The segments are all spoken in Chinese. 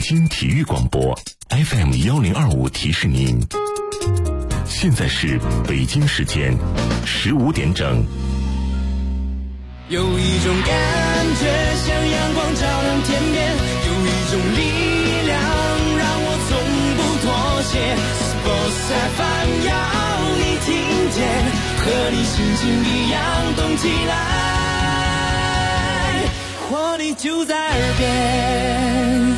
京体育广播 FM1025提示您，现在是北京时间15点整。 有一种感觉像阳光照亮天边，有一种力量让我从不妥协。Sports FM 要你听见，和你心情一样动起来，活力就在耳边。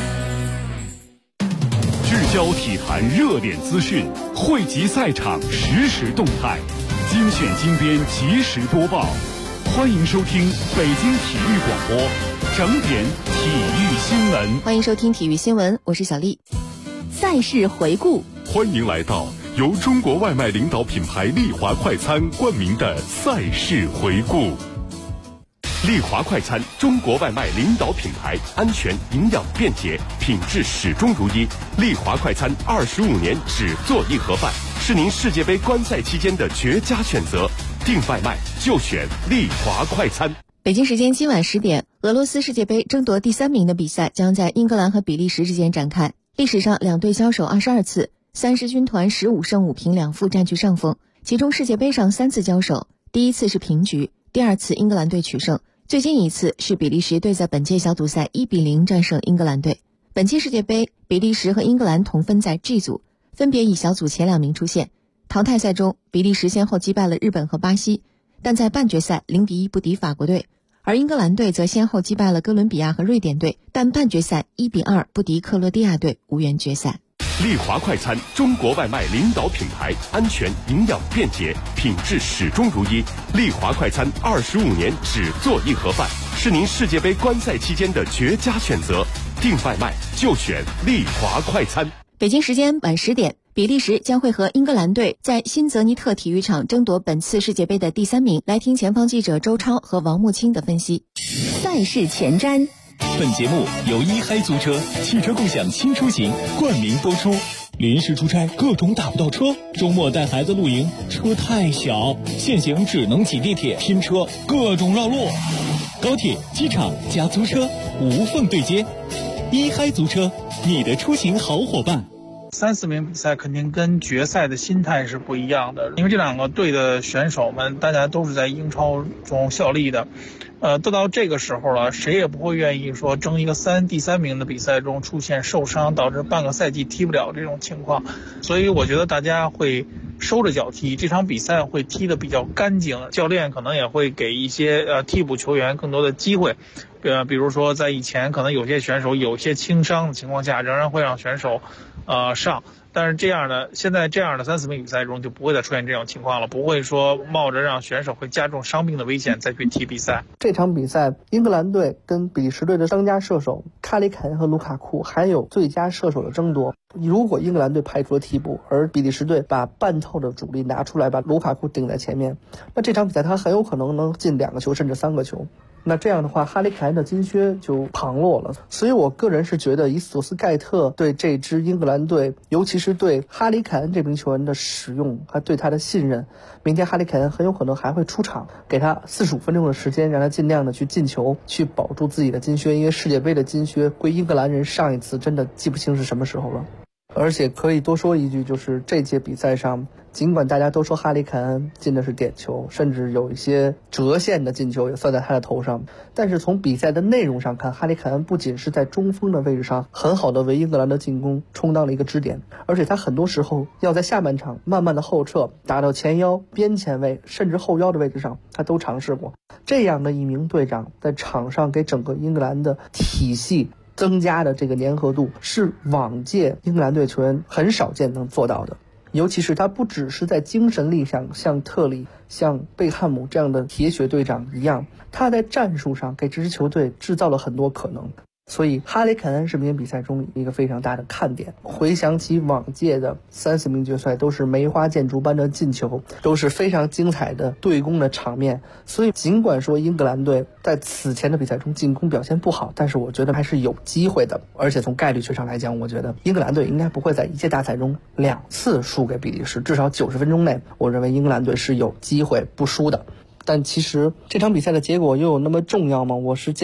聚焦体坛热点资讯，汇集赛场实时动态，精选精编及时播报。欢迎收听北京体育广播整点体育新闻。 欢迎收听体育新闻，我是小丽。赛事回顾， 欢迎来到由中国外卖领导品牌丽华快餐冠名的赛事回顾。丽华快餐，中国外卖领导品牌，安全、营养、便捷，品质始终如一。丽华快餐25年只做一盒饭，是您世界杯观赛期间的绝佳选择。订外卖就选丽华快餐。 北京时间今晚10点，俄罗斯世界杯争夺第3名的比赛将在英格兰和比利时之间展开。历史上两队交手22次，30军团15胜5平2负占据上风。其中世界杯上3次交手，第一次是平局，第二次英格兰队取胜，最近一次是比利时队在本届小组赛1比0战胜英格兰队。本期世界杯，比利时和英格兰同分在 G 组，分别以小组前2名出现。淘汰赛中，比利时先后击败了日本和巴西，但在半决赛0比1不敌法国队，而英格兰队则先后击败了哥伦比亚和瑞典队，但半决赛1比2不敌克罗地亚队，无缘决赛。 丽华快餐，中国外卖领导品牌，安全、营养、便捷，品质始终如一。丽华快餐25年只做一盒饭，是您世界杯观赛期间的绝佳选择。订外卖就选丽华快餐。 北京时间晚10点，比利时将会和英格兰队在新泽尼特体育场争夺本次世界杯的第3名。来听前方记者周超和王木清的分析。赛事前瞻。 本节目由一嗨租车汽车共享新出行冠名播出。临时出差各种打不到车，周末带孩子露营车太小，现行只能挤地铁拼车，各种绕路。高铁、机场加租车无缝对接，一嗨租车，你的出行好伙伴。 3-4名比赛肯定跟决赛的心态是不一样的，因为这两个队的选手们大家都是在英超中效力的，都到这个时候了，谁也不会愿意说争一个第3名的比赛中出现受伤导致半个赛季踢不了这种情况，所以我觉得大家会收着脚踢，这场比赛会踢得比较干净，教练可能也会给一些替补球员更多的机会，比如说在以前可能有些选手有些轻伤的情况下，仍然会让选手上，但是现在这样的3-4名比赛中就不会再出现这种情况了，不会说冒着让选手会加重伤病的危险再去踢比赛。 这场比赛，英格兰队跟比利时队的当家射手卡里凯恩和卢卡库还有最佳射手的争夺。如果英格兰队排除了替补，而比利时队把半套的主力拿出来，把卢卡库顶在前面，那这场比赛他很有可能能进2个球甚至3个球。那这样的话，哈里凯恩的金靴就旁落了。所以我个人是觉得，以索斯盖特对这支英格兰队，尤其是对哈里凯恩这名球员的使用，还对他的信任，明天哈里凯恩很有可能还会出场，给他45分钟的时间，让他尽量的去进球，去保住自己的金靴。因为世界杯的金靴归英格兰人上一次真的记不清是什么时候了。而且可以多说一句，就是这届比赛上，尽管大家都说哈里凯恩进的是点球，甚至有一些折线的进球也算在他的头上，但是从比赛的内容上看，哈里凯恩不仅是在中锋的位置上很好的为英格兰的进攻充当了一个支点，而且他很多时候要在下半场慢慢的后撤，打到前腰、边前卫甚至后腰的位置上，他都尝试过。这样的一名队长在场上给整个英格兰的体系增加的这个粘合度，是往届英格兰队球员很少见能做到的。尤其是他不只是在精神力上像特里、像贝汉姆这样的铁血队长一样，他在战术上给这支球队制造了很多可能。所以哈里凯恩是明天比赛中一个非常大的看点。回想起往届的3-4名决赛，都是梅花建筑般的进球，都是非常精彩的对攻的场面。所以尽管说英格兰队在此前的比赛中进攻表现不好，但是我觉得还是有机会的。而且从概率学上来讲，我觉得英格兰队应该不会在一届大赛中2次输给比利时，至少90分钟内，我认为英格兰队是有机会不输的。但其实这场比赛的结果又有那么重要吗？我是建议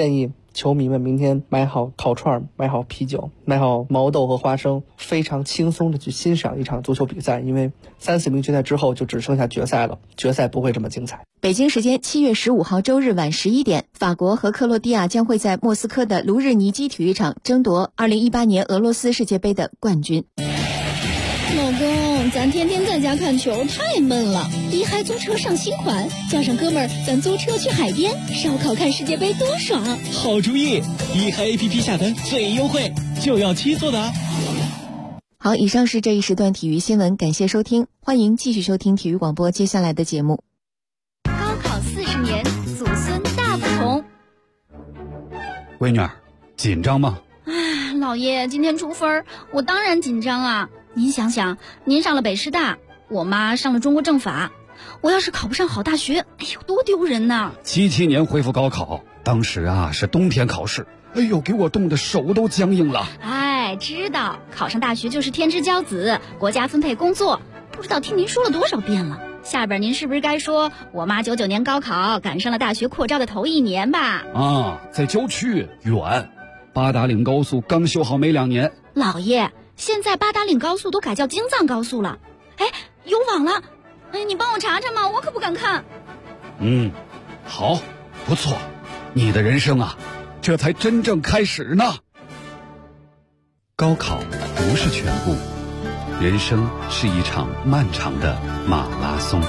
球迷们明天买好烤串，买好啤酒，买好毛豆和花生，非常轻松的去欣赏一场足球比赛，因为3、4名决赛之后就只剩下决赛了，决赛不会这么精彩。 北京时间7月15号周日晚11点，法国和克罗地亚将会在莫斯科的卢日尼基体育场争夺2018年俄罗斯世界杯的冠军。 老公，咱天天在家看球太闷了，一嗨租车上新款，叫上哥们儿，咱租车去海边烧烤看世界杯多爽！ 好主意，一嗨 APP 下单最优惠，就要7做的。 好，以上是这一时段体育新闻，感谢收听，欢迎继续收听体育广播接下来的节目。 高考40年，祖孙大不同。 闺女儿，紧张吗？ 老爷，今天出分，我当然紧张啊！您想想，您上了北师大，我妈上了中国政法，我要是考不上好大学，哎呦，多丢人呐 ！77年恢复高考，当时是冬天考试，哎呦，给我冻得手都僵硬了。 哎，知道考上大学就是天之骄子，国家分配工作，不知道听您说了多少遍了。下边您是不是该说我妈99年高考赶上了大学扩招的头1年吧？ 在郊区远，八达岭高速刚修好没2年。 老爷，现在八达岭高速都改叫京藏高速了，哎，有网了，哎，你帮我查查嘛，我可不敢看。 好，不错，你的人生这才真正开始呢。高考不是全部，人生是一场漫长的马拉松。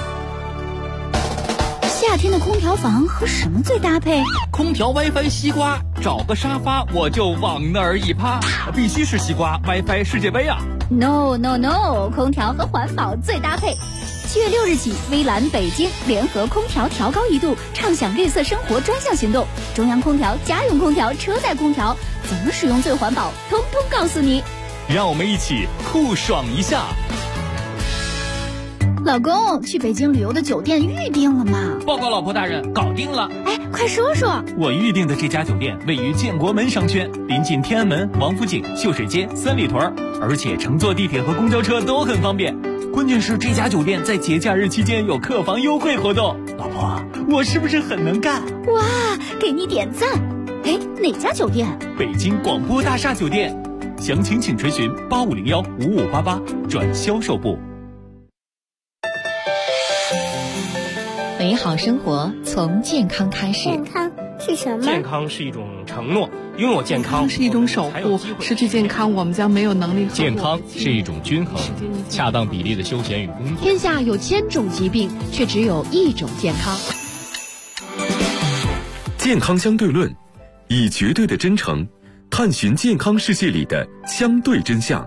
夏天的空调房和什么最搭配？ 空调 WiFi 西瓜，找个沙发我就往那儿一趴，必须是西瓜 WiFi 世界杯啊 ！No， 空调和环保最搭配。7月6日起，微蓝北京联合空调调高1度，畅享绿色生活专项行动。中央空调、家用空调、车载空调，怎么使用最环保，通通告诉你。 让我们一起酷爽一下。 老公，去北京旅游的酒店预定了吗？ 报告老婆大人，搞定了。 哎，快说说。 我预定的这家酒店位于建国门商圈，临近天安门、王府井、秀水街、三里屯，而且乘坐地铁和公交车都很方便。关键是这家酒店在节假日期间有客房优惠活动。老婆，我是不是很能干？ 哇，给你点赞。哎，哪家酒店？ 北京广播大厦酒店。详情请垂询8501-5588转销售部。 美好生活从健康开始。 健康是什么？ 健康是一种承诺，拥有健康是一种守护，失去健康我们将没有能力。 健康是一种均衡，恰当比例的休闲与工作。 天下有1000种疾病，却只有1种健康。 健康相对论，以绝对的真诚探寻健康世界里的相对真相。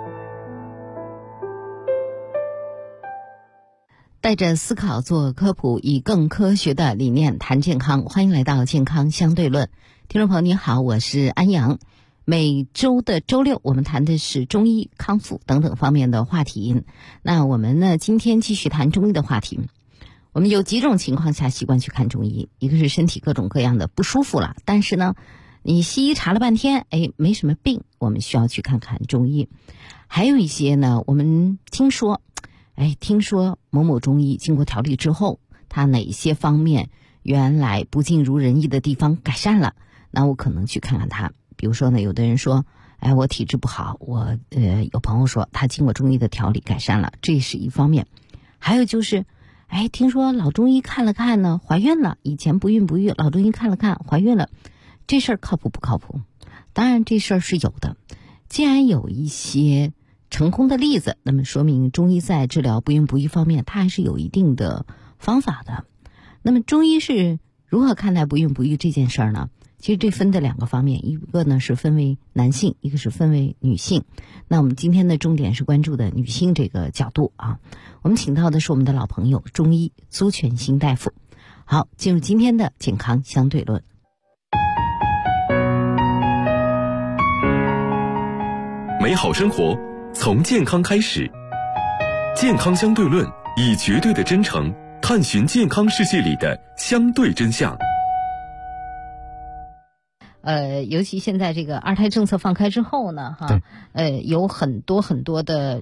带着思考做科普，以更科学的理念谈健康。欢迎来到健康相对论。听众朋友你好，我是安阳。每周的周六我们谈的是中医、康复等等方面的话题。那我们呢，今天继续谈中医的话题。我们有几种情况下习惯去看中医，一个是身体各种各样的不舒服了，但是呢你西医查了半天，没什么病，我们需要去看看中医。还有一些呢，我们听说某某中医经过调理之后，他哪些方面原来不尽如人意的地方改善了，那我可能去看看他。比如说呢，有的人说，我体质不好，我有朋友说他经过中医的调理改善了，这是一方面。还有就是听说老中医看了看呢，怀孕了，以前不孕不育，老中医看了看怀孕了，这事儿靠谱不靠谱？当然这事儿是有的。既然有一些成功的例子，那么说明中医在治疗不孕不育方面它还是有一定的方法的。那么中医是如何看待不孕不育这件事儿呢？其实这分的2个方面，一个呢是分为男性，一个是分为女性。那我们今天的重点是关注的女性这个角度啊。我们请到的是我们的老朋友中医苏全兴大夫。好，进入今天的健康相对论。 美好生活从健康开始，健康相对论，以绝对的真诚探寻健康世界里的相对真相。 尤其现在这个2胎政策放开之后呢，有很多的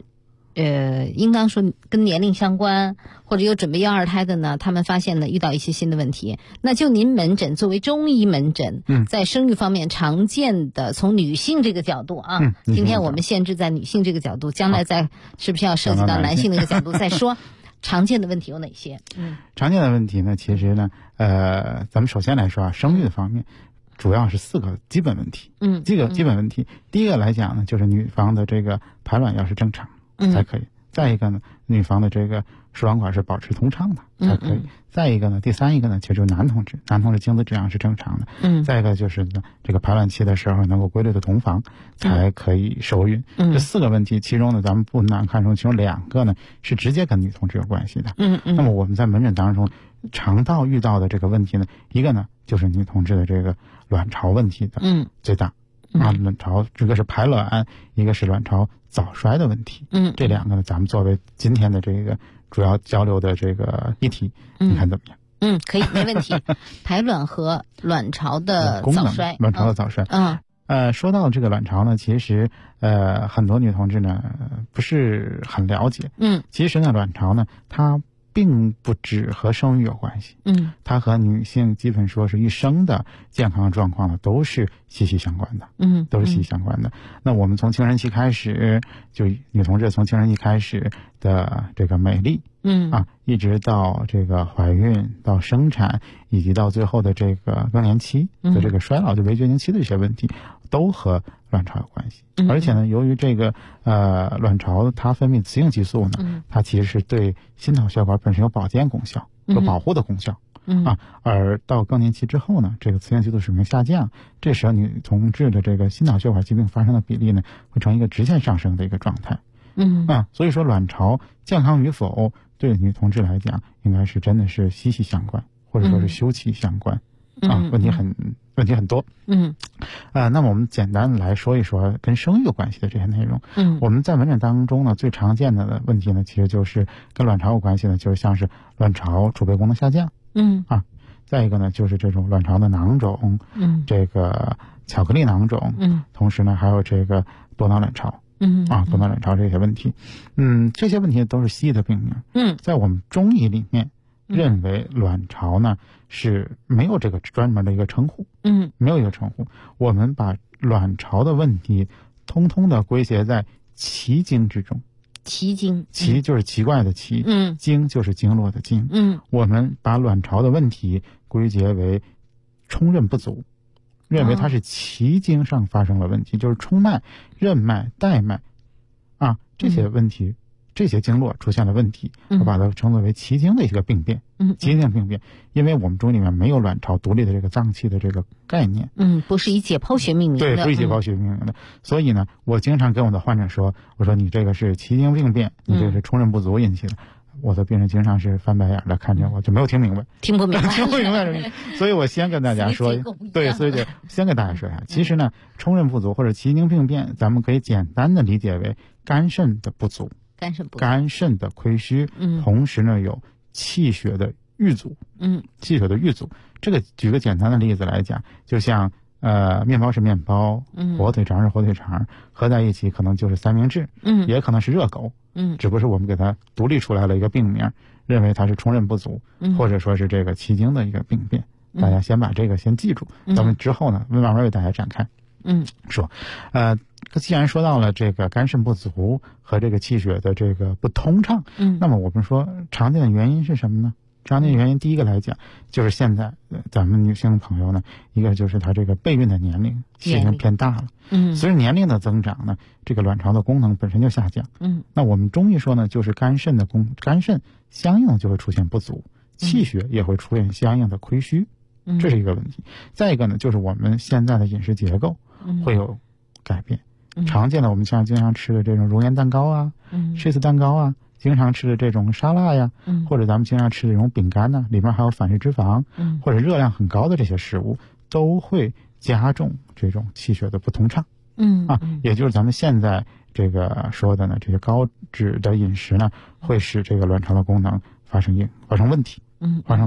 应当说跟年龄相关，或者有准备要二胎的呢，他们发现呢遇到一些新的问题。那就您门诊作为中医门诊，在生育方面常见的，从女性这个角度啊，今天我们限制在女性这个角度，将来再是不是要涉及到男性那个角度再说？常见的问题有哪些？ 常见的问题呢，其实呢，咱们首先来说啊，生育的方面。主要是4个基本问题，这个基本问题，第一个来讲呢，就是女方的这个排卵要是正常才可以，再一个呢，女方的这个输卵管是保持通畅的才可以，再一个呢，第三一个呢，其实就是男同志精子质量是正常的，再一个就是呢，这个排卵期的时候能够规律的同房才可以受孕，这4个问题，其中呢，咱们不难看出，其中2个呢是直接跟女同志有关系的，那么我们在门诊当中肠道遇到的这个问题呢，一个呢就是女同志的这个卵巢问题的最大，卵巢这个是排卵，一个是卵巢早衰的问题，这2个呢，咱们作为今天的这个主要交流的这个议题，你看怎么样？ 可以，没问题。排卵和卵巢的早衰， 卵巢的早衰，说到这个卵巢呢，其实很多女同志呢不是很了解，其实呢卵巢呢它并不只和生育有关系，它和女性基本说是一生的健康状况呢都是息息相关的，都是息息相关的。那我们从青春期开始，就女同志从青春期开始的这个美丽，一直到这个怀孕到生产，以及到最后的这个更年期的这个衰老，就围绝经期的这些问题，都和卵巢有关系。而且呢，由于这个卵巢它分泌雌性激素呢，它其实是对心脑血管本身有保健功效，有保护的功效。而到更年期之后呢，这个雌性激素水平下降，这时候女同志的这个心脑血管疾病发生的比例呢，会呈一个直线上升的一个状态。所以说卵巢健康与否对女同志来讲，应该是真的是息息相关，或者说是休戚相关。问题很多。那么我们简单来说一说跟生育有关系的这些内容。我们在门诊当中呢，最常见的问题呢，其实就是跟卵巢有关系的，就是像是卵巢储备功能下降。再一个呢，就是这种卵巢的囊肿，这个巧克力囊肿，同时呢，还有这个多囊卵巢。多囊卵巢这些问题，这些问题都是西医的病名。在我们中医里面，认为卵巢呢是没有这个专门的一个称呼，没有一个称呼。我们把卵巢的问题通通的归结在奇经之中。 奇经， 奇就是奇怪的奇，经就是经络的经。我们把卵巢的问题归结为冲任不足。认为它是奇经上发生了问题，就是冲脉、任脉、带脉这些问题，这些经络出现了问题，我把它称作为奇经的一个病变。奇经病变，因为我们中医里面没有卵巢独立的这个脏器的这个概念， 不是以解剖学命名的， 对，不是以解剖学命名的。所以呢，我经常跟我的患者说，我说你这个是奇经病变，你这个是冲任不足引起的。我的病人经常是翻白眼的看着我，就没有听明白， 听不明白， 听不明白。所以我先跟大家说，对，所以就先跟大家说一下，其实呢，冲任不足或者奇经病变，咱们可以简单的理解为肝肾的不足，肝肾的亏虚，同时呢有气血的郁阻，气血的郁阻。这个举个简单的例子来讲，就像面包是面包，火腿肠是火腿肠，合在一起可能就是三明治，也可能是热狗。只不过是我们给它独立出来了一个病名，认为它是冲任不足，或者说是这个奇经的一个病变。大家先把这个先记住，咱们之后呢慢慢为大家展开。说，既然说到了这个肝肾不足和这个气血的这个不通畅，那么我们说常见的原因是什么呢？常见的原因，第一个来讲，就是现在咱们女性朋友呢，一个就是她这个备孕的年龄已经偏大了，随着年龄的增长呢，这个卵巢的功能本身就下降，那我们中医说呢，就是肝肾相应就会出现不足，气血也会出现相应的亏虚，这是一个问题。再一个呢，就是我们现在的饮食结构会有改变，常见的我们像经常吃的这种熔岩蛋糕啊，cheese 蛋糕啊。经常吃的这种沙拉呀，或者咱们经常吃的这种饼干呢，里面还有反式脂肪，或者热量很高的这些食物，都会加重这种气血的不通畅。也就是咱们现在这个说的呢，这些高脂的饮食呢，会使这个卵巢的功能发生问题。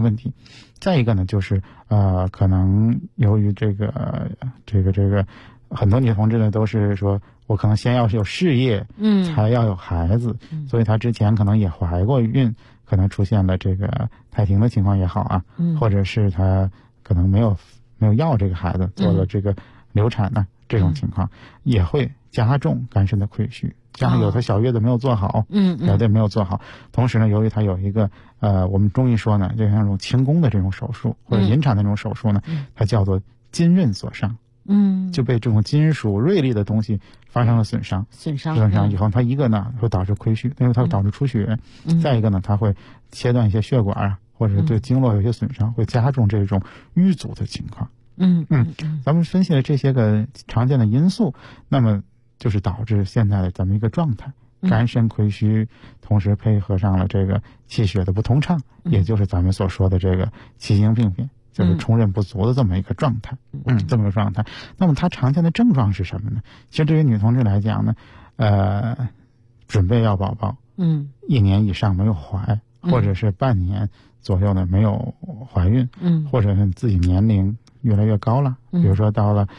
再一个呢，就是可能由于这个很多女同志呢都是说我可能先要有事业，才要有孩子，所以她之前可能也怀过孕，可能出现了这个胎停的情况也好啊，或者是她可能没有要这个孩子，做了这个流产呢，这种情况也会加重肝肾的亏虚。加上有的小月子没有做好，小月没有做好，同时呢，由于它有一个我们中医说呢，就像这种清宫的这种手术或者引产的这种手术呢，它叫做金刃所伤，就被这种金属锐利的东西发生了损伤以后，它一个呢会导致亏虚，因为它会导致出血，再一个呢，它会切断一些血管啊，或者对经络有些损伤，会加重这种瘀阻的情况。咱们分析了这些个常见的因素，那么就是导致现在的咱们一个状态，肝肾亏虚，同时配合上了这个气血的不通畅，也就是咱们所说的这个气经病变，就是冲任不足的这么一个状态。这么一个状态。那么它常见的症状是什么呢？其实对于女同志来讲呢，准备要宝宝，1年以上没有怀，或者是半年左右呢没有怀孕，或者是自己年龄越来越高了，比如说到了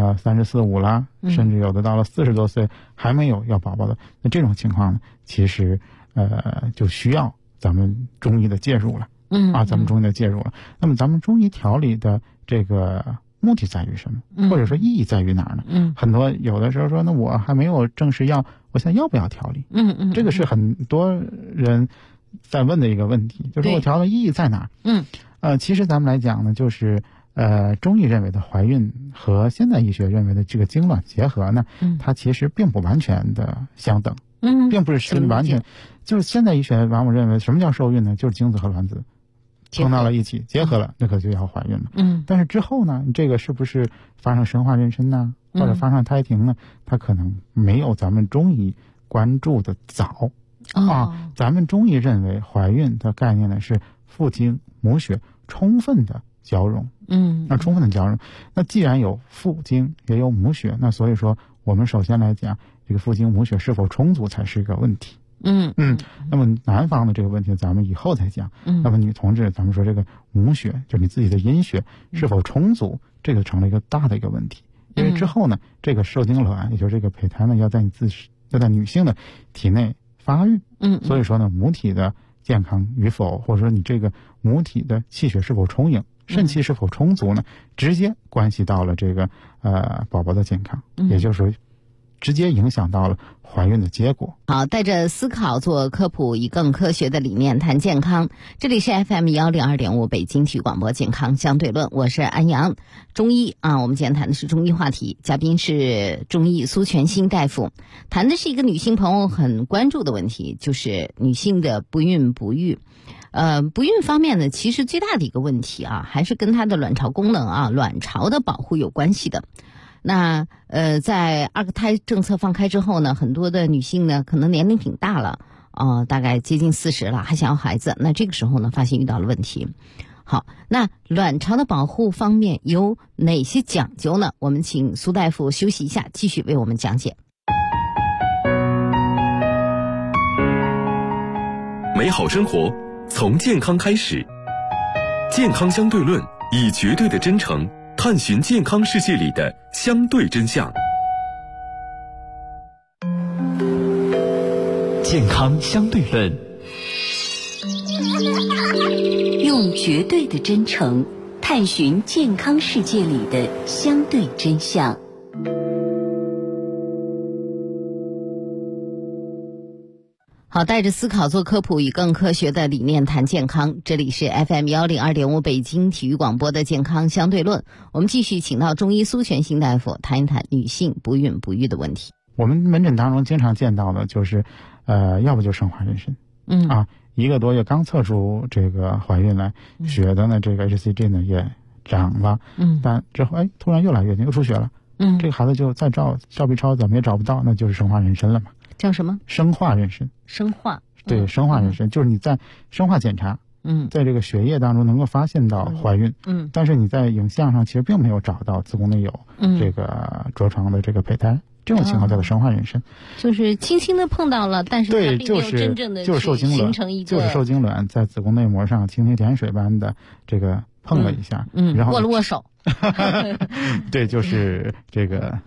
34、5了，甚至有的到了40多岁还没有要宝宝的，那这种情况呢，其实就需要咱们中医的介入了。咱们中医的介入了。那么咱们中医调理的这个目的在于什么？或者说意义在于哪儿呢？很多有的时候说，那我还没有正式要，我现在要不要调理？这个是很多人在问的一个问题，就是我调的意义在哪儿？其实咱们来讲呢，就是中医认为的怀孕和现代医学认为的这个精卵结合呢，它其实并不完全的相等，并不是完全，就是现代医学往往认为什么叫受孕呢？就是精子和卵子碰到了一起结合了，那可就要怀孕了。但是之后呢，这个是不是发生生化妊娠呢，或者发生胎停呢？它可能没有咱们中医关注的早。咱们中医认为怀孕的概念呢是父精母血充分的交融，充分的交融。那既然有父精也有母血，那所以说我们首先来讲，这个父精母血是否充足才是一个问题。那么男方的这个问题咱们以后再讲。那么女同志，咱们说这个母血，就是你自己的阴血是否充足，这个成了一个大的一个问题。因为之后呢，这个受精卵，也就是这个胚胎呢，要在女性的体内发育。所以说呢，母体的健康与否，或者说你这个母体的气血是否充盈，肾气是否充足呢，直接关系到了这个宝宝的健康，也就是说直接影响到了怀孕的结果。 好，带着思考做科普，以更科学的理念谈健康。这里是 FM102.5 北京体育广播健康相对论，我是安阳。中医我们今天谈的是中医话题，嘉宾是中医苏全新大夫，谈的是一个女性朋友很关注的问题，就是女性的不孕不育。不孕方面呢，其实最大的一个问题还是跟她的卵巢功能卵巢的保护有关系的。那在二个胎政策放开之后呢，很多的女性呢可能年龄挺大了，大概接近40了，还想要孩子，那这个时候呢发现遇到了问题。好，那卵巢的保护方面有哪些讲究呢？我们请苏大夫休息一下，继续为我们讲解。 美好生活从健康开始，健康相对论，以绝对的真诚探寻健康世界里的相对真相。 健康相对论， 用绝对的真诚探寻健康世界里的相对真相。 好，带着思考做科普，以更科学的理念谈健康。这里是 FM102.5 北京体育广播的健康相对论。我们继续请到中医苏全新大夫谈一谈女性不孕不育的问题。 我们门诊当中经常见到的就是，要不就生化妊娠，1个多月刚测出这个怀孕来，血的呢这个 HCG 呢也涨了，但之后突然又来月经又出血了，这个孩子就再照 B 超怎么也找不到，那就是生化妊娠了嘛。 叫什么？ 生化妊娠。 生化。 对，生化妊娠就是你在生化检查，在这个血液当中能够发现到怀孕，但是你在影像上其实并没有找到子宫内有这个着床的这个胚胎，这种情况叫做生化妊娠。 就是轻轻的碰到了，但是它并没有真正的形成一个， 就是受精卵在子宫内膜上蜻蜓点水般的这个碰了一下，然后握了握手。 对，就是这个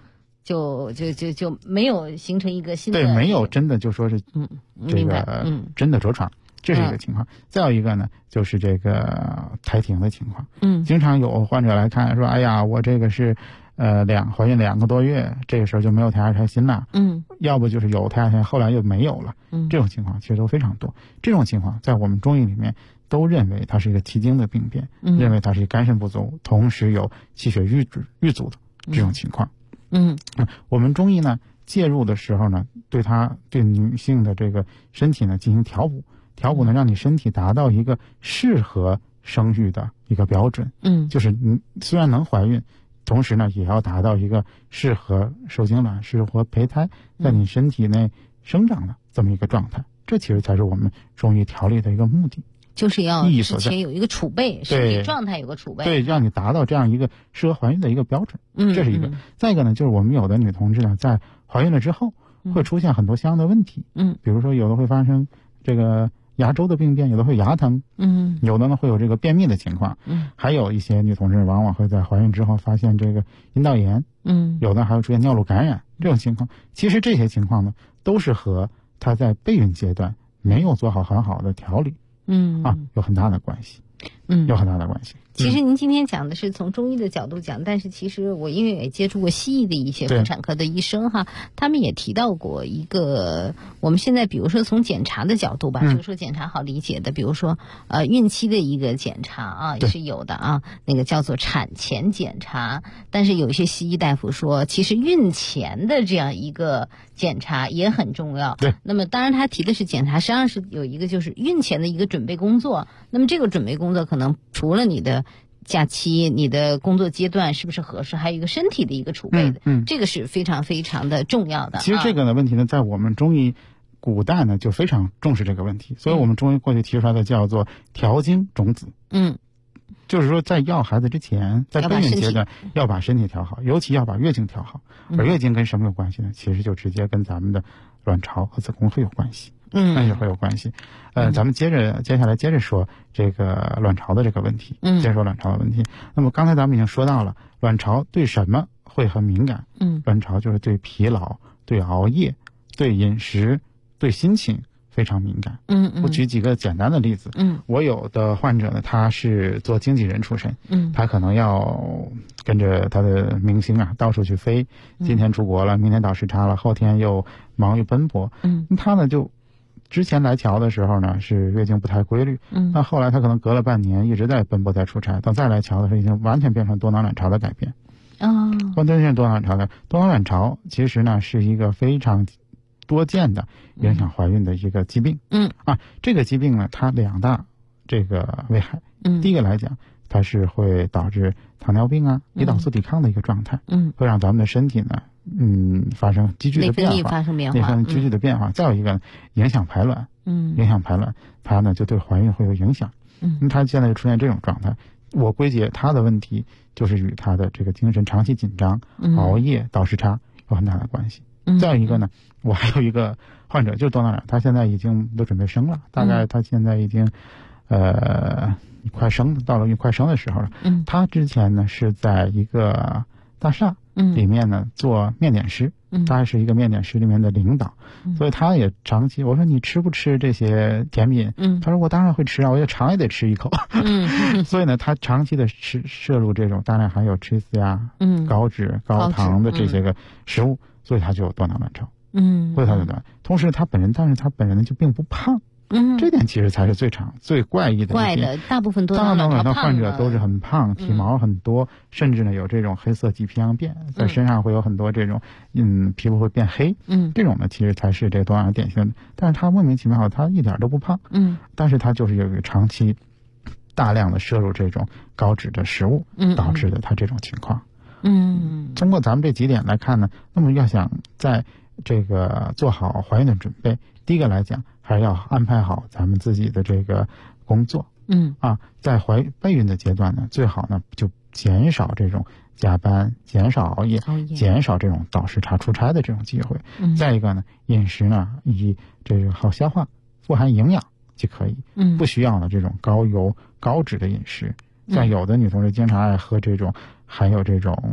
就没有形成一个新的， 对，没有真的就说是这个真的着床，这是一个情况。再有一个呢，就是这个胎停的情况。经常有患者来看说，哎呀，我这个是怀孕2个多月，这个时候就没有胎儿胎心了。要不就是有胎儿胎心，后来又没有了。这种情况其实都非常多。这种情况在我们中医里面都认为它是一个气经的病变，认为它是肝肾不足，同时有气血郁阻的这种情况。我们中医呢介入的时候呢，对女性的这个身体呢进行调补呢，让你身体达到一个适合生育的一个标准。就是你虽然能怀孕，同时呢也要达到一个适合受精卵、适合胚胎在你身体内生长的这么一个状态。这其实才是我们中医调理的一个目的。 就是要之前有一个储备，身体状态有个储备， 对，让你达到这样一个适合怀孕的一个标准。这是一个。再一个呢，就是我们有的女同志呢，在怀孕了之后，会出现很多相应的问题。比如说有的会发生这个牙周的病变，有的会牙疼，有的呢会有这个便秘的情况，还有一些女同志往往会在怀孕之后发现这个阴道炎，有的还会出现尿路感染这种情况。其实这些情况呢，都是和她在备孕阶段没有做好很好的调理。有很大的关系。有很大的关系。 其实您今天讲的是从中医的角度讲，但是其实我因为也接触过西医的一些妇产科的医生哈，他们也提到过一个，我们现在比如说从检查的角度吧，就是说检查好理解的，比如说孕期的一个检查啊也是有的啊，那个叫做产前检查，但是有一些西医大夫说，其实孕前的这样一个检查也很重要。 对， 那么当然他提的是检查，实际上是有一个就是孕前的一个准备工作。那么这个准备工作可能除了你的假期，你的工作阶段是不是合适，还有一个身体的一个储备的，这个是非常非常的重要的。 其实这个的问题呢，在我们中医古代呢就非常重视这个问题，所以我们中医过去提出来的叫做调经种子。就是说在要孩子之前，在备孕阶段要把身体调好，尤其要把月经调好。而月经跟什么有关系呢？其实就直接跟咱们的卵巢和子宫会有关系。那也会有关系。咱们接下来接着说这个卵巢的这个问题。接着说卵巢的问题。那么刚才咱们已经说到了，卵巢对什么会很敏感？卵巢就是对疲劳、对熬夜、对饮食、对心情非常敏感。我举几个简单的例子。我有的患者呢，他是做经纪人出身，他可能要跟着他的明星啊到处去飞，今天出国了，明天倒时差了，后天又忙于奔波。他呢就之前来瞧的时候呢是月经不太规律，那后来他可能隔了半年一直在奔波在出差，等再来瞧的时候已经完全变成多囊卵巢的改变。完全是多囊卵巢的。多囊卵巢其实呢是一个非常多见的影响怀孕的一个疾病。这个疾病呢它两大这个危害。第一个来讲，它是会导致糖尿病啊、胰岛素抵抗的一个状态，会让咱们的身体呢发生急剧的变化，内分泌急剧的变化。再有一个影响排卵，影响排卵，它呢就对怀孕会有影响。它现在就出现这种状态，我归结它的问题就是与它的这个精神长期紧张、熬夜、倒时差有很大的关系。再有一个呢，我还有一个患者就是多囊卵，他现在已经都准备生了，大概他现在已经快生到了快生的时候了。他之前呢是在一个大厦里面呢做面点师，他还是一个面点师里面的领导，所以他也长期，我说你吃不吃这些甜品？他说我当然会吃啊，我也尝也得吃一口。所以呢他长期的摄入这种大量含有 cheese 呀、高脂高糖的这些个食物，所以他就有多囊卵巢。所以他就同时但是他本人呢就并不胖。这点其实才是最怪异的一点。 大部分多囊卵巢患者都是很胖，体毛很多，甚至呢有这种黑色棘皮样变，在身上会有很多这种皮肤会变黑。这种呢其实才是这个多囊典型的。但是他莫名其妙他一点都不胖。但是他就是有一个长期大量的摄入这种高脂的食物导致的他这种情况。通过咱们这几点来看呢，那么要想在这个做好怀孕的准备，第一个来讲还是要安排好咱们自己的这个工作。在备孕的阶段呢，最好呢就减少这种加班，减少熬夜，减少这种倒时差出差的这种机会。再一个呢，饮食呢以这个好消化、富含营养就可以，不需要呢这种高油高脂的饮食。像有的女同志经常爱喝这种含有这种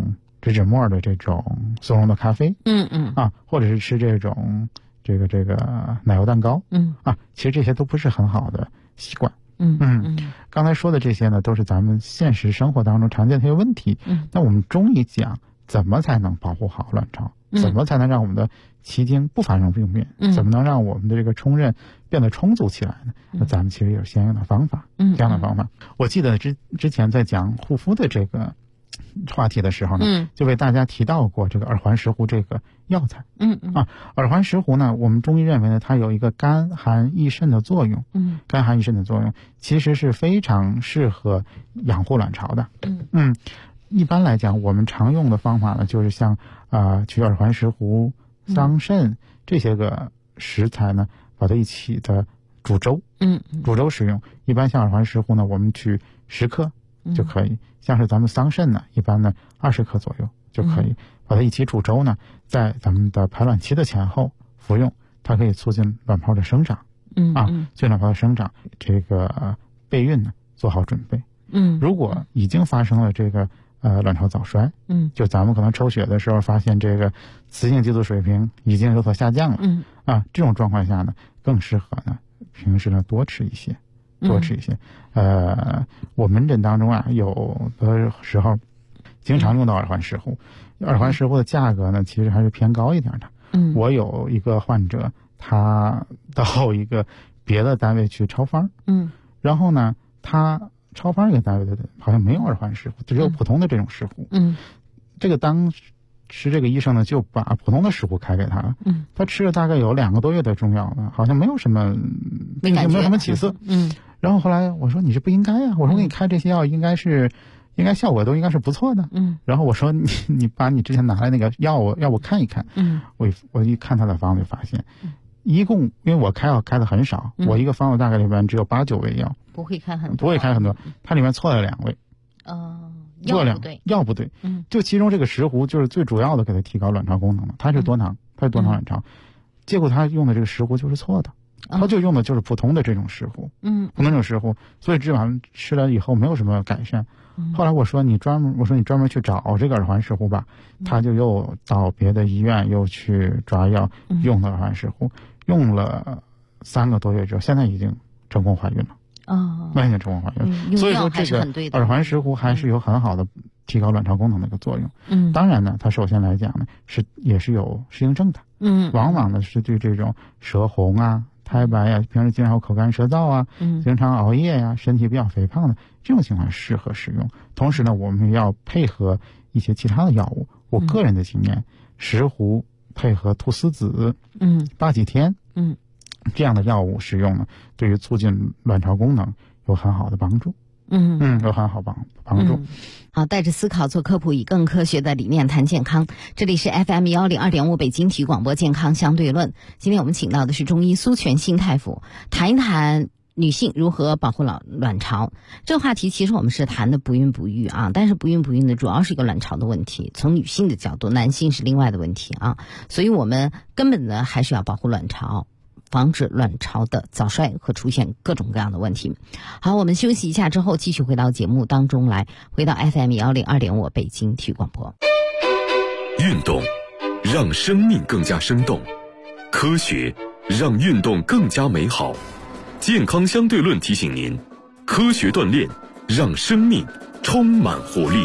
植脂末的这种速溶的咖啡，或者是吃这种这个奶油蛋糕，其实这些都不是很好的习惯。刚才说的这些呢，都是咱们现实生活当中常见的一些问题。那我们中医讲怎么才能保护好卵巢？怎么才能让我们的奇经不发生病变？怎么能让我们的这个冲任变得充足起来呢？那咱们其实有相应的方法。这样的方法，我记得之前在讲护肤的这个话题的时候呢，就为大家提到过这个耳环石斛这个药材。耳环石斛呢，我们中医认为呢，它有一个甘寒益肾的作用。甘寒益肾的作用其实是非常适合养护卵巢的。一般来讲，我们常用的方法呢，就是像取耳环石斛、桑葚这些个食材呢，把它一起的煮粥。煮粥使用。一般像耳环石斛呢，我们取10克就可以。像是咱们桑葚呢，一般呢20克左右就可以，把它一起煮粥呢，在咱们的排卵期的前后服用，它可以促进卵泡的生长。促进卵泡的生长，这个备孕呢做好准备。如果已经发生了这个卵巢早衰，就咱们可能抽血的时候发现这个雌性激素水平已经有所下降了，这种状况下呢，更适合呢平时呢多吃一些。我门诊当中有的时候经常用到耳环石斛。耳环石斛的价格呢，其实还是偏高一点的。我有一个患者，他到一个别的单位去抄方，然后呢，他抄方一个单位的好像没有耳环石斛，只有普通的这种石斛。这个当时这个医生呢就把普通的石斛开给他了。他吃了大概有2个多月的中药呢，好像没有什么病情，没有什么起色。然后后来我说你这不应该呀，我说给你开这些药应该效果都应该是不错的。然后我说你把你之前拿来那个药要我看一看。我一看他的方子发现，一共因为我开药开的很少，我一个方子大概里边只有8、9味药， 不会开很多，它里面错了2味。药不对。就其中这个石斛就是最主要的给它提高卵巢功能的，它是多囊卵巢，结果他用的这个石斛就是错的。他就用的就是普通的这种石斛，普通这种石斛，所以这玩意吃了以后没有什么改善。后来我说你专门去找这个耳环石斛吧，他就又到别的医院又去抓药用的耳环石斛，用了3个多月之后，现在已经成功怀孕了。完全成功怀孕。所以说这个耳环石斛还是有很好的提高卵巢功能的一个作用。当然呢，它首先来讲呢也是有适应症的。往往呢是对这种舌红苔白平时经常有口干舌燥经常熬夜身体比较肥胖的这种情况适合使用。同时呢，我们要配合一些其他的药物。我个人的经验，石斛配合菟丝子、巴戟天，这样的药物使用呢，对于促进卵巢功能有很好的帮助。有很好帮助。 好，带着思考做科普，以更科学的理念谈健康。这里是 FM102.5 北京体育广播健康相对论。今天我们请到的是中医苏全新大夫，谈一谈女性如何保护卵巢。这个话题其实我们是谈的不孕不育但是不孕不育呢，主要是一个卵巢的问题。从女性的角度，男性是另外的问题所以我们根本呢还是要保护卵巢，防止卵巢的早衰和出现各种各样的问题。好，我们休息一下之后继续回到节目当中来，回到 FM102.5 北京体育广播。 运动让生命更加生动，科学让运动更加美好。健康相对论提醒您，科学锻炼让生命充满活力。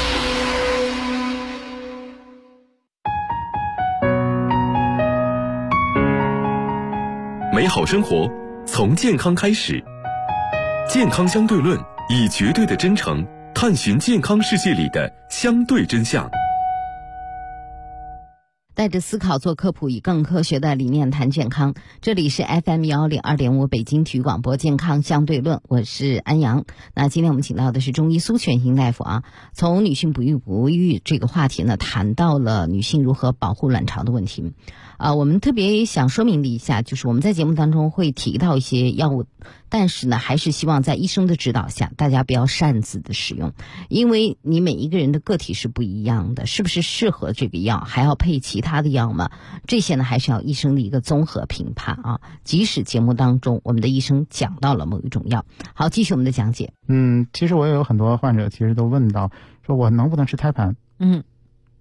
美好生活从健康开始，健康相对论以绝对的真诚探寻健康世界里的相对真相。 带着思考做科普，以更科学的理念谈健康。这里是 FM102.5 北京体育广播健康相对论，我是安阳。那今天我们请到的是中医苏全新大夫从女性不孕不育这个话题呢，谈到了女性如何保护卵巢的问题。我们特别想说明的一下，就是我们在节目当中会提到一些药物，但是呢，还是希望在医生的指导下，大家不要擅自的使用，因为你每一个人的个体是不一样的，是不是适合这个药，还要配其他的药吗？这些呢，还是要医生的一个综合评判即使节目当中我们的医生讲到了某一种药。好，继续我们的讲解。 其实我也有很多患者其实都问到，说我能不能吃胎盘？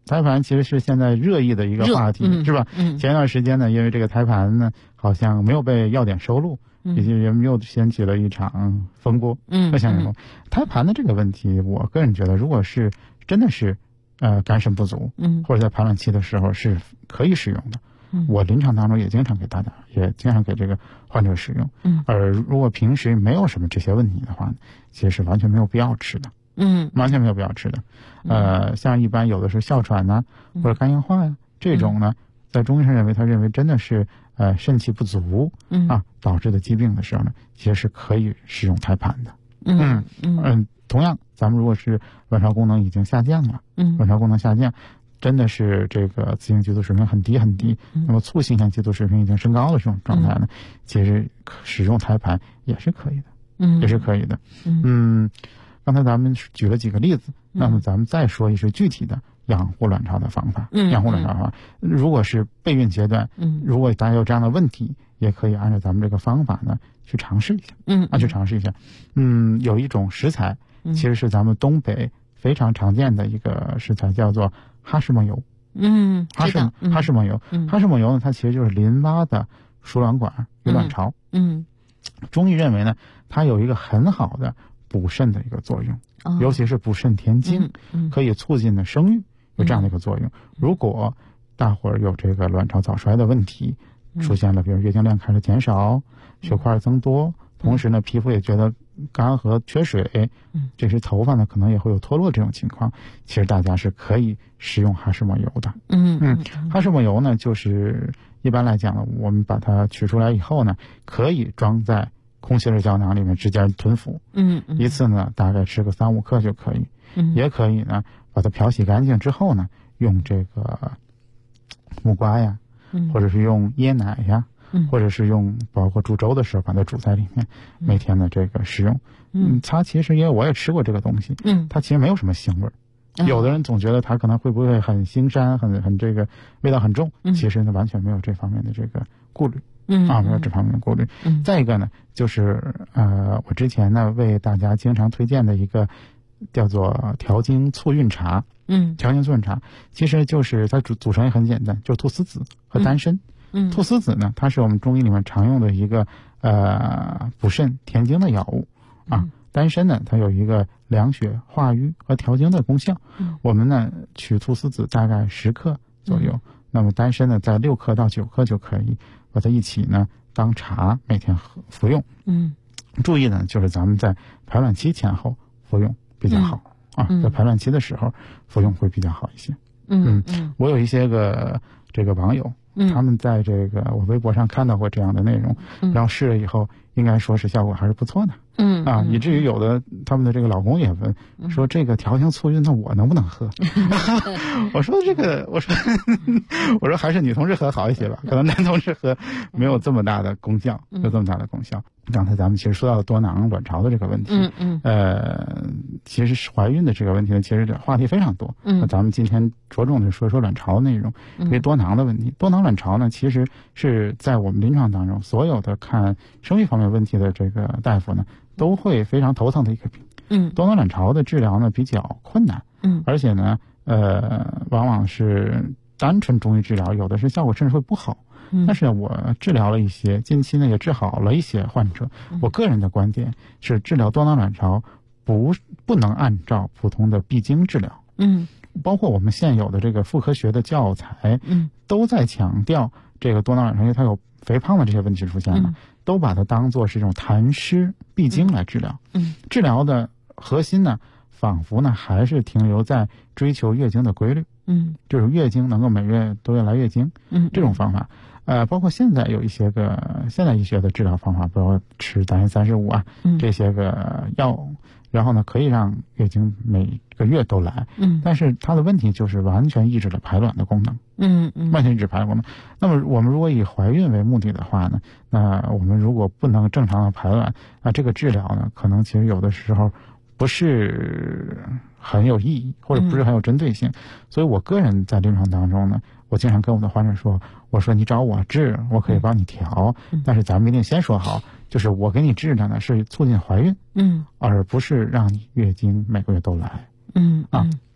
胎盘其实是现在热议的一个话题，是吧？前一段时间呢，因为这个胎盘呢好像没有被药典收录，也就人们又掀起了一场风波。热线风波。胎盘的这个问题，我个人觉得，如果是真的是肝肾不足，或者在排卵期的时候是可以使用的。我临床当中也经常给大家，也经常给这个患者使用。而如果平时没有什么这些问题的话，其实是完全没有必要吃的。完全没有必要吃的。像一般有的是哮喘呐，或者肝硬化呀，这种呢，在中医上认为真的是肾气不足导致的疾病的时候呢，其实是可以使用胎盘的。同样，咱们如果是卵巢功能已经下降了，卵巢功能下降，真的是这个雌性激素水平很低很低，那么促性腺激素水平已经升高的这种状态呢，其实使用胎盘也是可以的，也是可以的。刚才咱们举了几个例子，那么咱们再说一些具体的养护卵巢的方法。养护卵巢的方法，如果是备孕阶段，如果大家有这样的问题，也可以按照咱们这个方法呢去尝试一下。去尝试一下。有一种食材，其实是咱们东北非常常见的一个食材，叫做哈士蒙油。哈士蒙油。哈士蒙油呢，它其实就是淋巴的输卵管与卵巢。中医认为呢，它有一个很好的补肾的一个作用，尤其是补肾填精，可以促进的生育，有这样的一个作用。如果大伙儿有这个卵巢早衰的问题出现了，比如月经量开始减少，血块增多，同时呢皮肤也觉得干涸缺水，这些头发呢可能也会有脱落这种情况，其实大家是可以使用哈士蒙油的。哈士蒙油呢，就是一般来讲呢，我们把它取出来以后呢，可以装在空气式胶囊里面直接吞服。一次呢大概吃个3-5克就可以。也可以呢把它漂洗干净之后呢，用这个木瓜呀，或者是用椰奶呀，或者是用包括煮粥的时候把它煮在里面，每天的这个食用。它其实因为我也吃过这个东西，它其实没有什么腥味儿。有的人总觉得它可能会不会很腥膻，很这个味道很重，其实呢完全没有这方面的这个顾虑。没有这方面的顾虑。再一个呢，就是我之前呢为大家经常推荐的一个叫做调经促孕茶。调经促孕茶其实就是它组成也很简单，就是菟丝子和丹参。菟丝子呢，它是我们中医里面常用的一个补肾填精的药物丹参呢，它有一个凉血化瘀和调经的功效。我们呢取菟丝子大概10克左右，那么丹参呢在6克到9克就可以把它一起呢当茶每天服用。注意呢，就是咱们在排卵期前后服用比较好在排卵期的时候服用会比较好一些。我有一些这个网友，他们在这个我微博上看到过这样的内容，然后试了以后，应该说是效果还是不错的。以至于有的他们的这个老公也问说，这个调经促孕，那我能不能喝？我说我说还是女同志喝好一些吧，可能男同志喝没有这么大的功效，刚才咱们其实说到了多囊卵巢的这个问题，其实怀孕的这个问题呢，其实话题非常多。那咱们今天着重的说说卵巢的内容，因为多囊的问题。多囊卵巢呢，其实是在我们临床当中，所有的看生育方面问题的这个大夫呢，都会非常头疼的一个病。多囊卵巢的治疗呢比较困难，而且呢，往往是单纯中医治疗，有的是效果甚至会不好。但是我治疗了一些，近期呢也治好了一些患者。我个人的观点是，治疗多囊卵巢不能按照普通的闭经治疗。包括我们现有的这个妇科学的教材，都在强调这个多囊卵巢，因为它有肥胖的这些问题出现了，都把它当作是一种痰湿闭经来治疗。治疗的核心呢，仿佛呢还是停留在追求月经的规律。就是月经能够每月多月来月经。这种方法。包括现在有一些个现代医学的治疗方法，包括吃丹参35这些个药，然后呢可以让月经每个月都来。但是它的问题就是完全抑制了排卵的功能。完全抑制排卵功能。那么我们如果以怀孕为目的的话呢，那我们如果不能正常的排卵，那这个治疗呢，可能其实有的时候不是很有意义，或者不是很有针对性。所以我个人在临床当中呢，我经常跟我的患者说，我说你找我治，我可以帮你调，但是咱们一定先说好，就是我给你治的呢是促进怀孕，而不是让你月经每个月都来。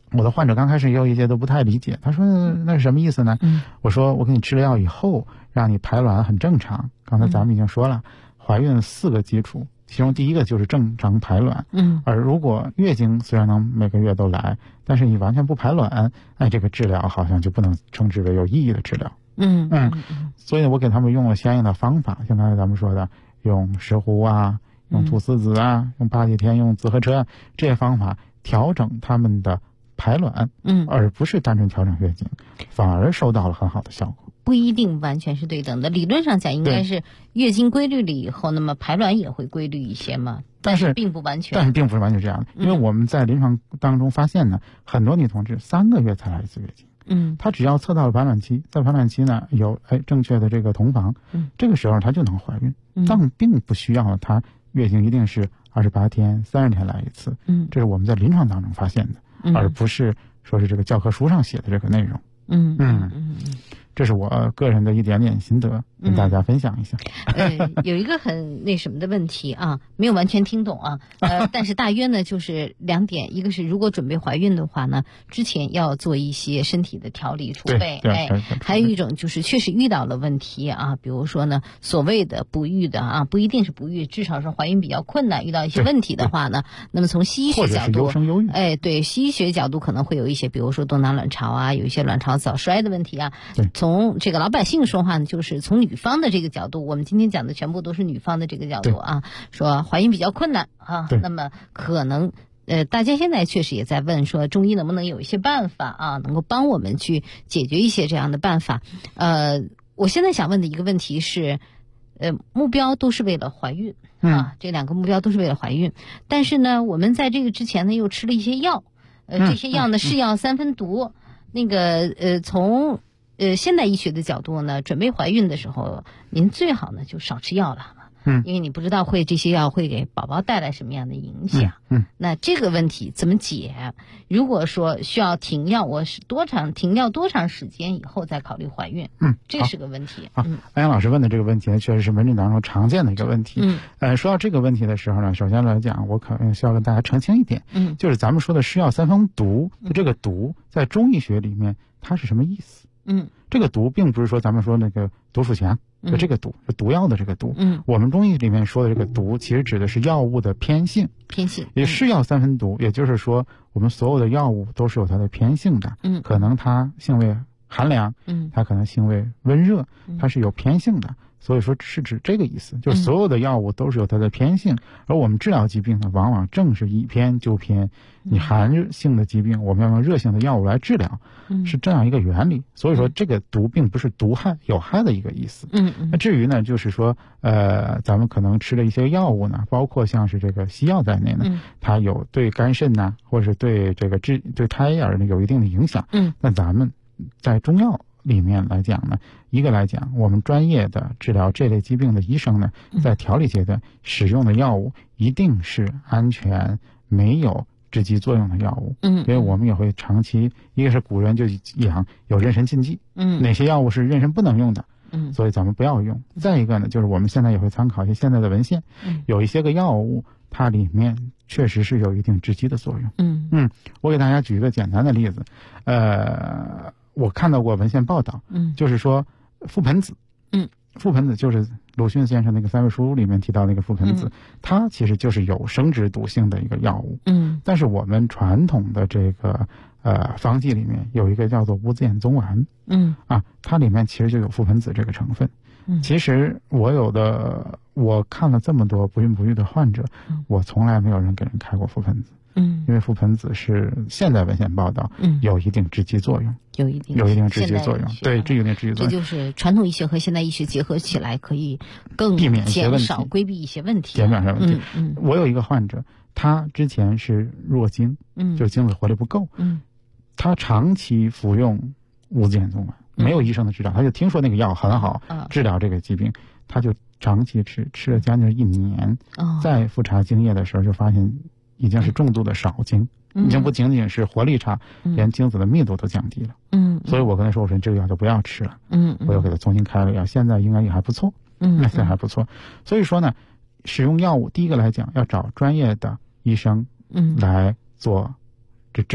我的患者刚开始也有一些都不太理解，他说那是什么意思呢？我说我给你吃了药以后，让你排卵很正常。刚才咱们已经说了，怀孕4个基础，其中第一个就是正常排卵。而如果月经虽然能每个月都来，但是你完全不排卵，这个治疗好像就不能称之为有意义的治疗。所以我给他们用了相应的方法，像刚才咱们说的，用石斛啊，用菟丝子啊，用八戟天，用紫河车这些方法调整他们的排卵，而不是单纯调整月经，反而收到了很好的效果。 不一定完全是对等的，理论上讲应该是月经规律了以后，那么排卵也会规律一些嘛。但是并不完全， 但是并不是完全这样的，因为我们在临床当中发现呢，很多女同志3个月才来一次月经，她只要测到了排卵期，在排卵期呢有正确的这个同房，这个时候她就能怀孕，但并不需要她月经一定是28天、30天来一次，这是我们在临床当中发现的，而不是说是这个教科书上写的这个内容。这是我个人的一点点心得，跟大家分享一下。 有一个很那什么的问题啊，没有完全听懂啊。但是大约呢就是2点，一个是如果准备怀孕的话呢，之前要做一些身体的调理储备，还有一种就是确实遇到了问题啊，比如说呢所谓的不育的啊，不一定是不育，至少是怀孕比较困难，遇到一些问题的话呢，那么从西医学角度，对西医学角度可能会有一些，比如说多囊卵巢啊，有一些卵巢早衰的问题啊。从这个老百姓说话呢，就是从女方的这个角度，我们今天讲的全部都是女方的这个角度啊，说怀孕比较困难啊，那么可能大家现在确实也在问说，中医能不能有一些办法啊，能够帮我们去解决一些这样的办法。我现在想问的一个问题是，目标都是为了怀孕啊，这2个目标都是为了怀孕，但是呢，我们在这个之前呢又吃了一些药，这些药呢是药3分毒，那个从现代医学的角度呢，准备怀孕的时候，您最好呢就少吃药了。因为你不知道这些药会给宝宝带来什么样的影响。那这个问题怎么解？如果说需要停药，我是停药多长时间以后再考虑怀孕？这是个问题。 安阳老师问的这个问题呢，确实是门诊当中常见的一个问题。说到这个问题的时候呢，首先来讲，我可能需要跟大家澄清一点，就是咱们说的是药3分毒，这个毒在中医学里面它是什么意思？这个毒并不是说咱们说那个毒鼠强，就这个毒是毒药的这个毒。我们中医里面说的这个毒，其实指的是药物的偏性。也是药3分毒，也就是说我们所有的药物都是有它的偏性的。可能它性味寒凉，它可能性味温热，它是有偏性的。所以说是指这个意思，就是所有的药物都是有它的偏性，而我们治疗疾病呢，往往正是以偏就偏。你寒性的疾病，我们要用热性的药物来治疗，是这样一个原理。所以说这个毒并不是毒害有害的一个意思。那至于呢，就是说咱们可能吃了一些药物呢，包括像是这个西药在内呢，它有对肝肾呐，或者是对这个对胎儿呢有一定的影响。那咱们在中药里面来讲呢，一个来讲，我们专业的治疗这类疾病的医生呢，在调理阶段使用的药物一定是安全没有致激作用的药物。因为我们也会长期，一个是古人就讲有妊娠禁忌，哪些药物是妊娠不能用的，所以咱们不要用。再一个呢，就是我们现在也会参考一些现在的文献，有一些个药物它里面确实是有一定致激的作用。我给大家举一个简单的例子，我看到过文献报道，就是说覆盆子，覆盆子就是鲁迅先生那个3味书里面提到那个覆盆子，它其实就是有生殖毒性的一个药物。但是我们传统的这个方剂里面有一个叫做乌子衍宗丸，它里面其实就有覆盆子这个成分。其实我看了这么多不孕不育的患者，我从来没有人给人开过覆盆子。因为覆盆子是现代文献报道，有一定致激作用，有一定致激作用，对，这有点致激作用。 这就是传统医学和现代医学结合起来，可以更避免一些问题， 减少规避一些问题。 减少问题。我有一个患者，他之前是弱精，就是精子活力不够，他长期服用乌子衍宗丸，没有医生的指导，他就听说那个药很好治疗这个疾病，他就长期吃了将近1年，在复查精液的时候就发现已经是重度的少精，已经不仅仅是活力差，连精子的密度都降低了。所以我跟他说，我说这个药就不要吃了。我又给他重新开了药，现在应该也还不错。现在还不错。所以说呢，使用药物第一个来讲要找专业的医生来做治疗。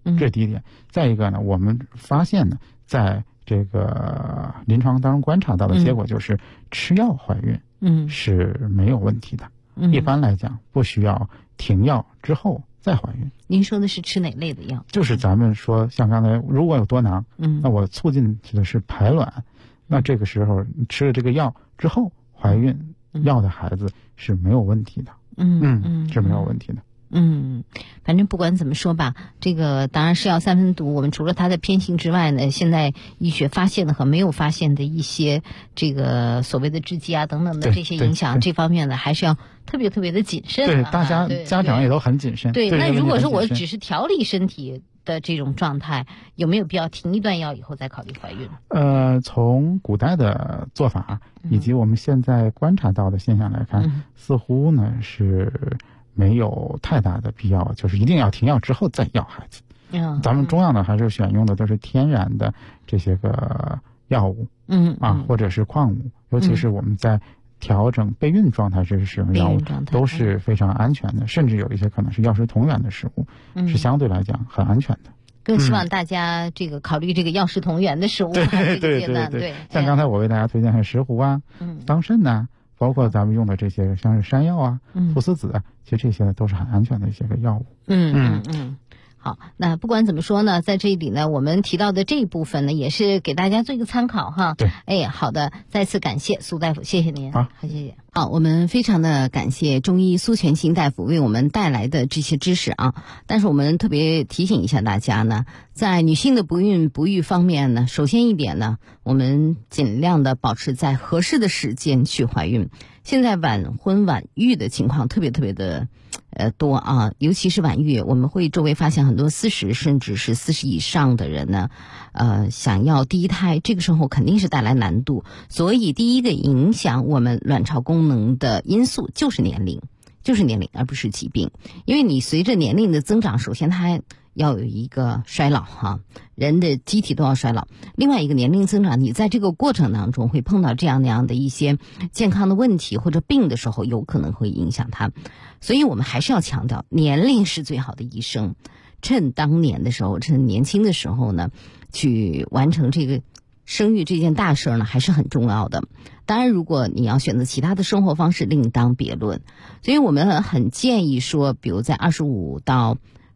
这是第一点。再一个呢，我们发现呢，在这个临床当中观察到的结果就是吃药怀孕是没有问题的。一般来讲不需要停药之后再怀孕。 您说的是吃哪类的药？ 就是咱们说像刚才如果有多囊，那我促进的是排卵，那这个时候你吃了这个药之后怀孕，要的孩子是没有问题的。是没有问题的。 反正不管怎么说吧，这个当然是药三分毒。我们除了它的偏性之外呢，现在医学发现的和没有发现的一些这个所谓的致畸啊等等的这些影响，这方面呢还是要特别的谨慎。 对，大家家长也都很谨慎。 对，那如果说我只是调理身体的这种状态，有没有必要停一段药以后再考虑怀孕？ 从古代的做法以及我们现在观察到的现象来看，似乎呢是没有太大的必要，就是一定要停药之后再要孩子。咱们中药呢还是选用的都是天然的这些个药物，或者是矿物，尤其是我们在调整备孕状态时使用药物都是非常安全的，甚至有一些可能是药食同源的食物，是相对来讲很安全的。 更希望大家这个考虑这个药食同源的食物。对， 像刚才我为大家推荐的石斛啊、桑葚呐，包括咱们用的这些像是山药啊、菟丝子啊，其实这些都是很安全的一些个药物。 好，那不管怎么说呢，在这里呢，我们提到的这一部分呢，也是给大家做一个参考哈。 对， 好的，再次感谢苏大夫，谢谢您。 好， 谢谢。好，我们非常的感谢中医苏全兴大夫为我们带来的这些知识啊。但是我们特别提醒一下大家呢，在女性的不孕不育方面呢，首先一点呢，我们尽量的保持在合适的时间去怀孕。现在晚婚晚育的情况特别的多啊，尤其是晚育，我们会周围发现很多40甚至是40以上的人呢，想要第一胎，这个时候肯定是带来难度。所以第一个影响我们卵巢功能的因素就是年龄，而不是疾病。因为你随着年龄的增长，首先它要有一个衰老哈，人的机体都要衰老。另外一个年龄增长，你在这个过程当中会碰到这样那样的一些健康的问题或者病的时候，有可能会影响它。所以我们还是要强调，年龄是最好的医生。趁当年的时候，趁年轻的时候呢，去完成这个生育这件大事呢，还是很重要的。当然，如果你要选择其他的生活方式，另当别论。所以我们很建议说，比如在25到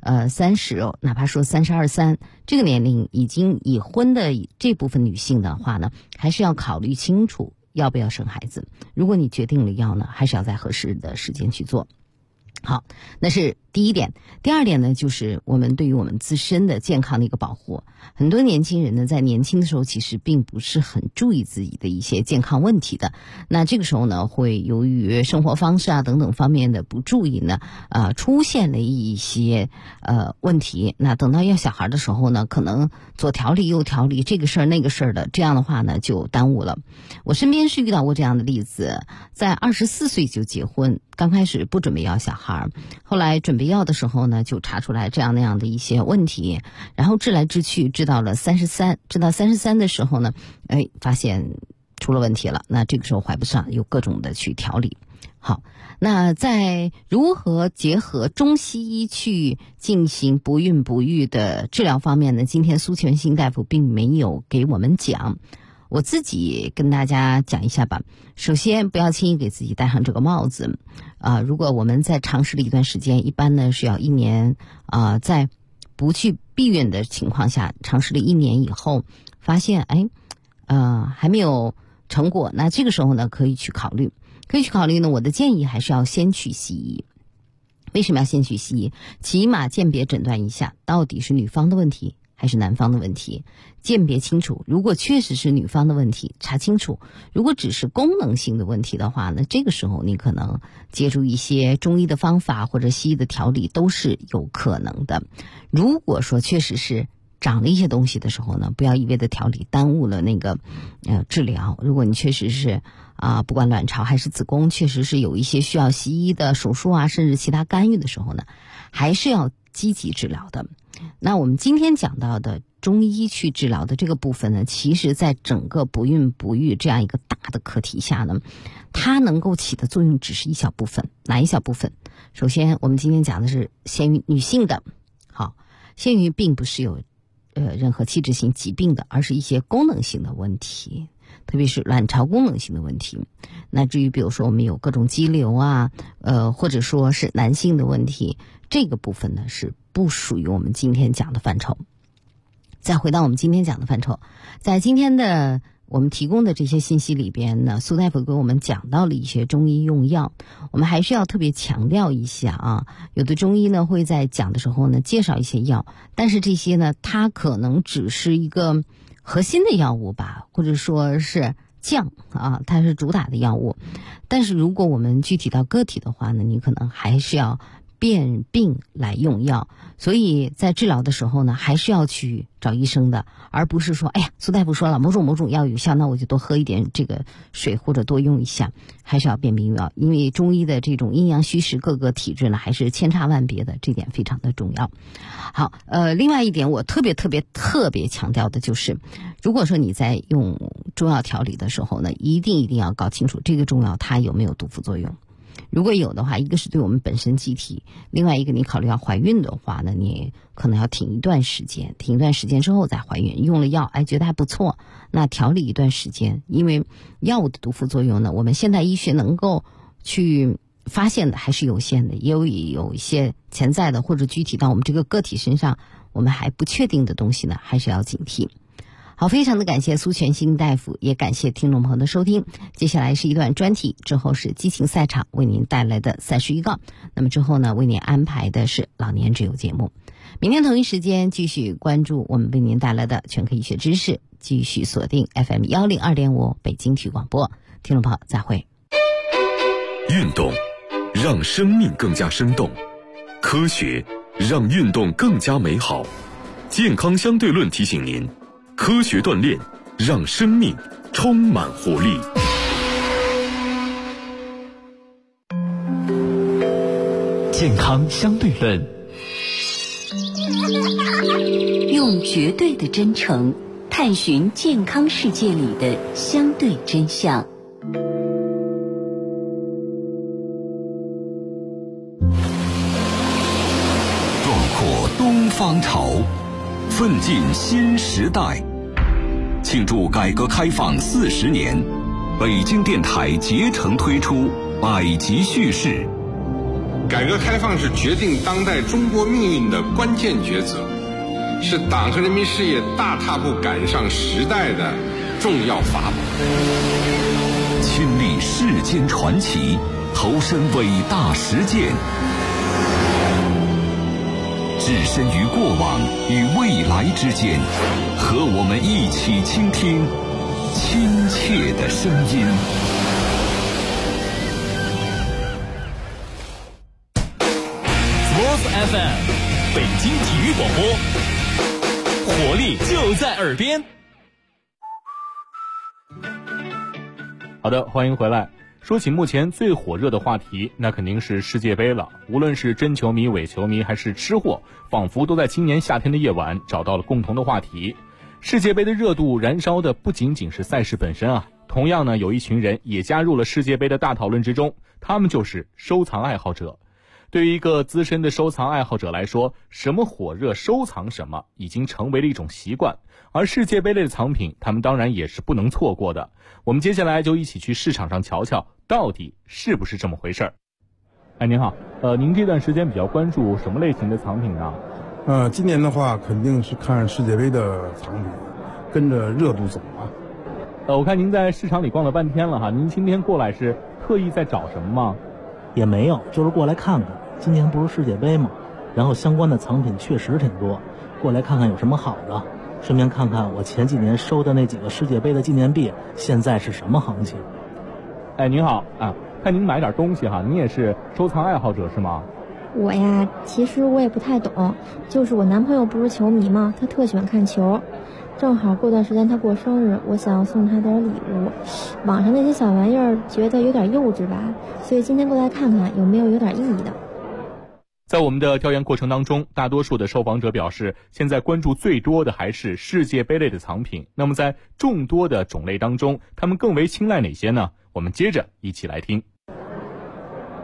30，哪怕说32、3这个年龄已经已婚的这部分女性的话呢，还是要考虑清楚要不要生孩子。如果你决定了要呢，还是要在合适的时间去做。好，那是第一点。第二点呢，就是我们对于我们自身的健康的一个保护。很多年轻人呢，在年轻的时候其实并不是很注意自己的一些健康问题的。那这个时候呢，会由于生活方式啊等等方面的不注意呢，出现了一些问题。那等到要小孩的时候呢，可能左调理右调理，这个事儿那个事儿的，这样的话呢就耽误了。我身边是遇到过这样的例子，在24岁就结婚，刚开始不准备要小孩，后来准备要的时候呢，就查出来这样那样的一些问题，然后治来治去，治到了33，治到33的时候呢，发现出了问题了，那这个时候怀不上，有各种的去调理。好，那在如何结合中西医去进行不孕不育的治疗方面呢，今天苏全兴大夫并没有给我们讲。我自己跟大家讲一下吧。首先，不要轻易给自己戴上这个帽子。如果我们在尝试了一段时间，一般呢是要1年，在不去避孕的情况下，尝试了1年以后，发现还没有成果，那这个时候呢可以去考虑呢。我的建议还是要先去西医。为什么要先去西医？起码鉴别诊断一下，到底是女方的问题还是男方的问题，鉴别清楚。如果确实是女方的问题，查清楚；如果只是功能性的问题的话呢，这个时候你可能借助一些中医的方法或者西医的调理都是有可能的。如果说确实是长了一些东西的时候呢，不要一味的调理耽误了那个治疗。如果你确实是不管卵巢还是子宫确实是有一些需要西医的手术啊，甚至其他干预的时候呢，还是要积极治疗的。那我们今天讲到的中医去治疗的这个部分呢，其实在整个不孕不育这样一个大的课题下呢，它能够起的作用只是一小部分。哪一小部分？首先我们今天讲的是限于女性的。好， 鲜鱼并不是有任何器质性疾病的，而是一些功能性的问题，特别是卵巢功能性的问题。那至于比如说我们有各种肌瘤啊，或者说是男性的问题，这个部分呢是不属于我们今天讲的范畴。再回到我们今天讲的范畴，在今天的我们提供的这些信息里边呢，苏大夫给我们讲到了一些中医用药，我们还是要特别强调一下啊，有的中医呢会在讲的时候呢介绍一些药，但是这些呢它可能只是一个核心的药物吧，或者说是降啊，它是主打的药物，但是如果我们具体到个体的话呢，你可能还是要辨病来用药，所以在治疗的时候呢，还是要去找医生的，而不是说，哎呀，苏大夫说了某种药有效，那我就多喝一点这个水或者多用一下，还是要辨病用药，因为中医的这种阴阳虚实各个体质呢，还是千差万别的，这点非常的重要。好，另外一点我特别强调的就是，如果说你在用中药调理的时候呢，一定要搞清楚这个中药它有没有毒副作用。如果有的话，一个是对我们本身机体，另外一个你考虑要怀孕的话呢，你可能要停一段时间之后再怀孕。用了药，觉得还不错，那调理一段时间，因为药物的毒副作用呢，我们现代医学能够去发现的还是有限的，也有一些潜在的或者具体到我们这个个体身上我们还不确定的东西呢，还是要警惕。好，非常的感谢苏全兴大夫，也感谢听众朋友的收听。接下来是一段专题，之后是激情赛场为您带来的赛事预告。那么之后呢，为您安排的是老年之友节目。明天同一时间继续关注我们为您带来的全科医学知识，继续锁定 FM 102.5北京体育广播。听众朋友再会。 运动让生命更加生动，科学让运动更加美好。健康相对论提醒您，科学锻炼让生命充满活力。 健康相对论， 用绝对的真诚探寻健康世界里的相对真相。 壮阔东方潮，奋进新时代。庆祝改革开放40年，北京电台竭诚推出百集叙事。 改革开放是决定当代中国命运的关键抉择，是党和人民事业大踏步赶上时代的重要法宝。 亲历世间传奇，投身伟大实践，置身于过往与未来之间，和我们一起倾听亲切的声音。 Sports FM， 北京体育广播，活力就在耳边。 好的，欢迎回来。说起目前最火热的话题，那肯定是世界杯了。无论是真球迷、伪球迷，还是吃货，仿佛都在今年夏天的夜晚找到了共同的话题。世界杯的热度燃烧的不仅仅是赛事本身啊，同样呢，有一群人也加入了世界杯的大讨论之中，他们就是收藏爱好者。对于一个资深的收藏爱好者来说，什么火热收藏什么已经成为了一种习惯，而世界杯类的藏品他们当然也是不能错过的。我们接下来就一起去市场上瞧瞧到底是不是这么回事儿。哎，您好，您这段时间比较关注什么类型的藏品呢？ 今年的话肯定是看世界杯的藏品，跟着热度走啊。 我看您在市场里逛了半天了哈，您今天过来是特意在找什么吗？ 也没有，就是过来看看。今年不是世界杯吗？然后相关的藏品确实挺多，过来看看有什么好的，顺便看看我前几年收的那几个世界杯的纪念币现在是什么行情。 哎，您好啊，看您买点东西哈，您也是收藏爱好者是吗？ 我呀，其实我也不太懂，就是我男朋友不是球迷吗？他特喜欢看球，正好过段时间他过生日，我想送他点礼物。网上那些小玩意儿觉得有点幼稚吧，所以今天过来看看有没有点意义的。 在我们的调研过程当中，大多数的受访者表示，现在关注最多的还是世界杯类的藏品。那么在众多的种类当中，他们更为青睐哪些呢？我们接着一起来听。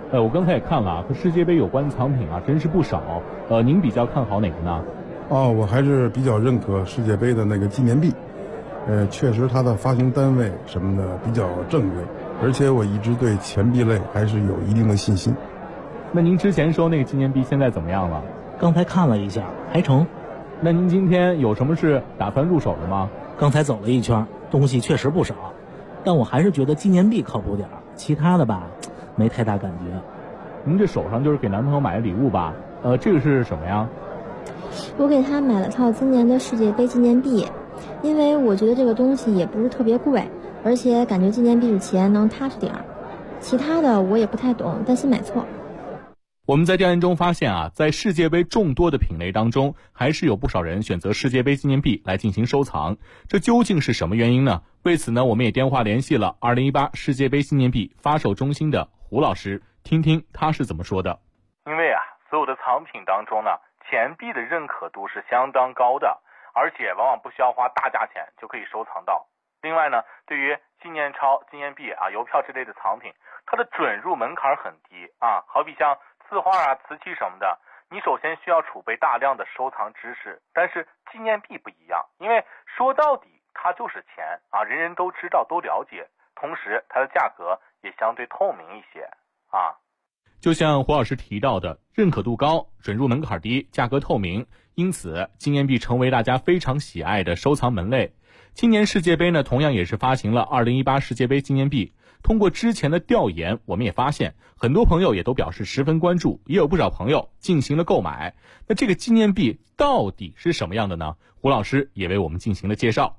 我刚才也看了啊，和世界杯有关的藏品啊，真是不少。您比较看好哪个呢？ 我还是比较认可世界杯的那个纪念币。确实它的发行单位什么的比较正规，而且我一直对钱币类还是有一定的信心。 那您之前说那个纪念币现在怎么样了？ 刚才看了一下，还成。 那您今天有什么是打算入手的吗？ 刚才走了一圈，东西确实不少，但我还是觉得纪念币靠谱点，其他的吧，没太大感觉。 您这手上就是给男朋友买的礼物吧？这个是什么呀？ 我给他买了套今年的世界杯纪念币，因为我觉得这个东西也不是特别贵，而且感觉纪念币的钱能踏实点儿。其他的我也不太懂，担心买错。 我们在调研中发现啊，在世界杯众多的品类当中，还是有不少人选择世界杯纪念币来进行收藏。这究竟是什么原因呢？为此呢，我们也电话联系了2018世界杯纪念币发售中心的胡老师，听听他是怎么说的。 因为啊，所有的藏品当中呢，钱币的认可度是相当高的，而且往往不需要花大价钱就可以收藏到。另外呢，对于纪念钞、纪念币啊、邮票之类的藏品，它的准入门槛很低啊，好比像字画啊、瓷器什么的，你首先需要储备大量的收藏知识。但是纪念币不一样，因为说到底它就是钱啊，人人都知道都了解，同时它的价格也相对透明一些啊。 就像胡老师提到的，认可度高，准入门槛低，价格透明，因此纪念币成为大家非常喜爱的收藏门类。今年世界杯呢，同样也是发行了2018世界杯纪念币。通过之前的调研，我们也发现很多朋友也都表示十分关注，也有不少朋友进行了购买。那这个纪念币到底是什么样的呢？胡老师也为我们进行了介绍。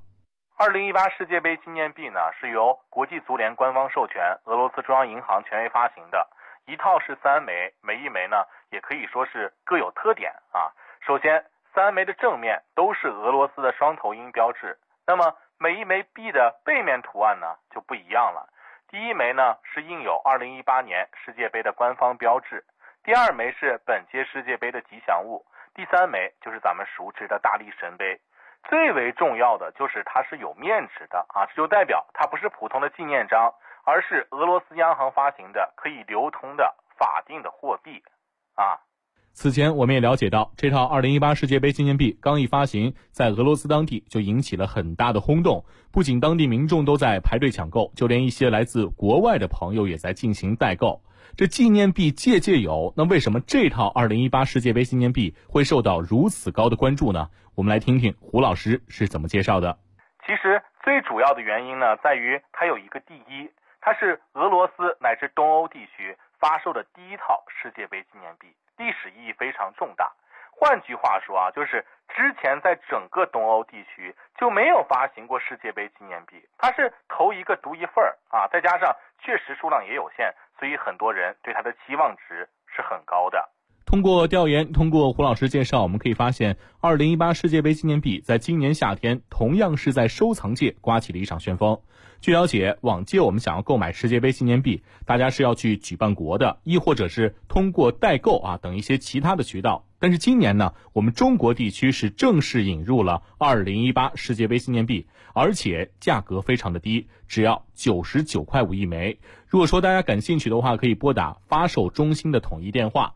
2018世界杯纪念币呢，是由国际足联官方授权，俄罗斯中央银行权威发行的，一套是3枚，每一枚呢也可以说是各有特点啊。首先，3枚的正面都是俄罗斯的双头鹰标志，那么每一枚币的背面图案呢就不一样了。第一枚呢是印有2018年世界杯的官方标志，第二枚是本届世界杯的吉祥物，第三枚就是咱们熟知的大力神杯。最为重要的就是它是有面值的啊，这就代表它不是普通的纪念章，而是俄罗斯央行发行的可以流通的法定的货币啊。 此前我们也了解到，这套2018世界杯纪念币刚一发行，在俄罗斯当地就引起了很大的轰动，不仅当地民众都在排队抢购，就连一些来自国外的朋友也在进行代购。这纪念币届届有，那为什么这套2018世界杯纪念币会受到如此高的关注呢？我们来听听胡老师是怎么介绍的。 其实最主要的原因呢，在于它有一个第一，它是俄罗斯乃至东欧地区发售的第一套世界杯纪念币，历史意义非常重大。换句话说啊，就是之前在整个东欧地区就没有发行过世界杯纪念币，它是头一个独一份啊，再加上确实数量也有限，所以很多人对它的期望值是很高的。 通过调研，通过胡老师介绍，我们可以发现2018世界杯纪念币在今年夏天同样是在收藏界刮起了一场旋风。据了解，往届我们想要购买世界杯纪念币，大家是要去举办国的，亦或者是通过代购啊等一些其他的渠道。但是今年呢，我们中国地区是正式引入了2018世界杯纪念币，而且价格非常的低，只要99.5块一枚。如果说大家感兴趣的话，可以拨打发售中心的统一电话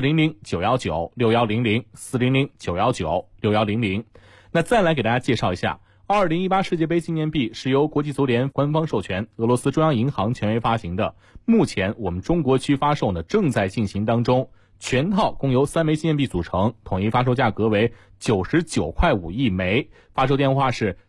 400-919-6100 400-919-6100。那再来给大家介绍一下，2018世界杯纪念币是由国际足联官方授权，俄罗斯中央银行权威发行的。目前我们中国区发售呢正在进行当中，全套共由3枚纪念币组成，统一发售价格为99.5块一枚。发售电话是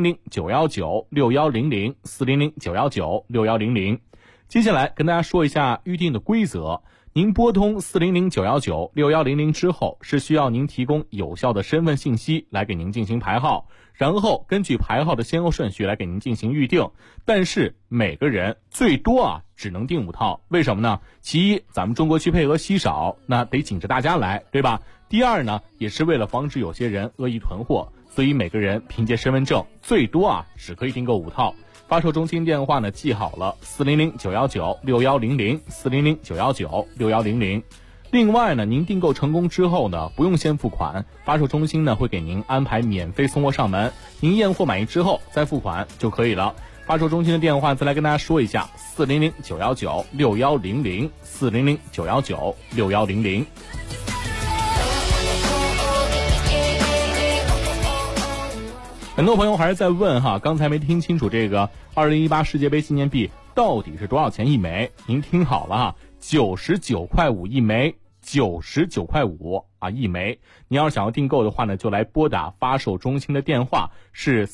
400-919-6100 400-919-6100。接下来跟大家说一下预定的规则。您拨通400-919-6100之后，是需要您提供有效的身份信息来给您进行排号，然后根据排号的先后顺序来给您进行预定。但是每个人最多只能订5套，为什么呢？其一，咱们中国区配额稀少，那得紧着大家来，对吧？第二呢，也是为了防止有些人恶意囤货，所以每个人凭借身份证最多只可以订购5套。发售中心电话呢记好了，400-919-6100 400-919-6100。另外呢，您订购成功之后呢，不用先付款，发售中心呢会给您安排免费送货上门，您验货满意之后再付款就可以了。 发售中心的电话再来跟大家说一下：400-919-6100 400-919-6100。很多朋友还是在问哈，刚才没听清楚这个2018世界杯纪念币到底是多少钱一枚？您听好了哈，99块5一枚，99块5啊一枚。你要是想要订购的话呢，就来拨打发售中心的电话是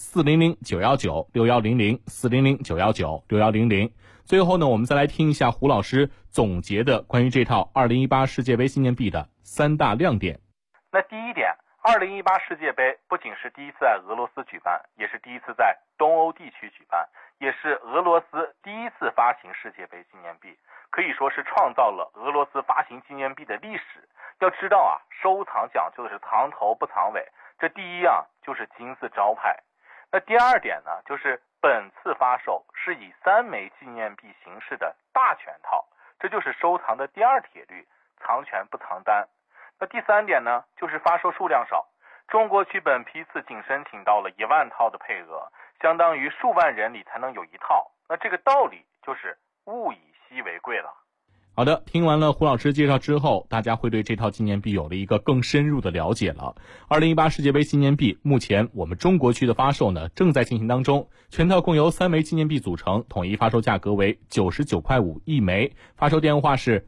400-919-6100 400-919-6100。最后呢，我们再来听一下胡老师总结的关于这套2018世界杯纪念币的3大亮点。 那第一点，2018世界杯不仅是第一次在俄罗斯举办，也是第一次在东欧地区举办，也是俄罗斯第一次发行世界杯纪念币，可以说是创造了俄罗斯发行纪念币的历史。要知道啊，收藏讲究的是藏头不藏尾，这第一样就是金字招牌。那第二点呢，就是本次发售是以3枚纪念币形式的大全套，这就是收藏的第二铁律，藏权不藏单。那第三点呢，就是发售数量少，中国区本批次仅申请到了1万套的配额，相当于数万人里才能有一套。那这个道理就是物以稀为贵了。 好的，听完了胡老师介绍之后，大家会对这套纪念币有了一个更深入的了解了。2018世界杯纪念币目前我们中国区的发售呢正在进行当中，全套共由3枚纪念币组成，统一发售价格为99块5一枚，发售电话是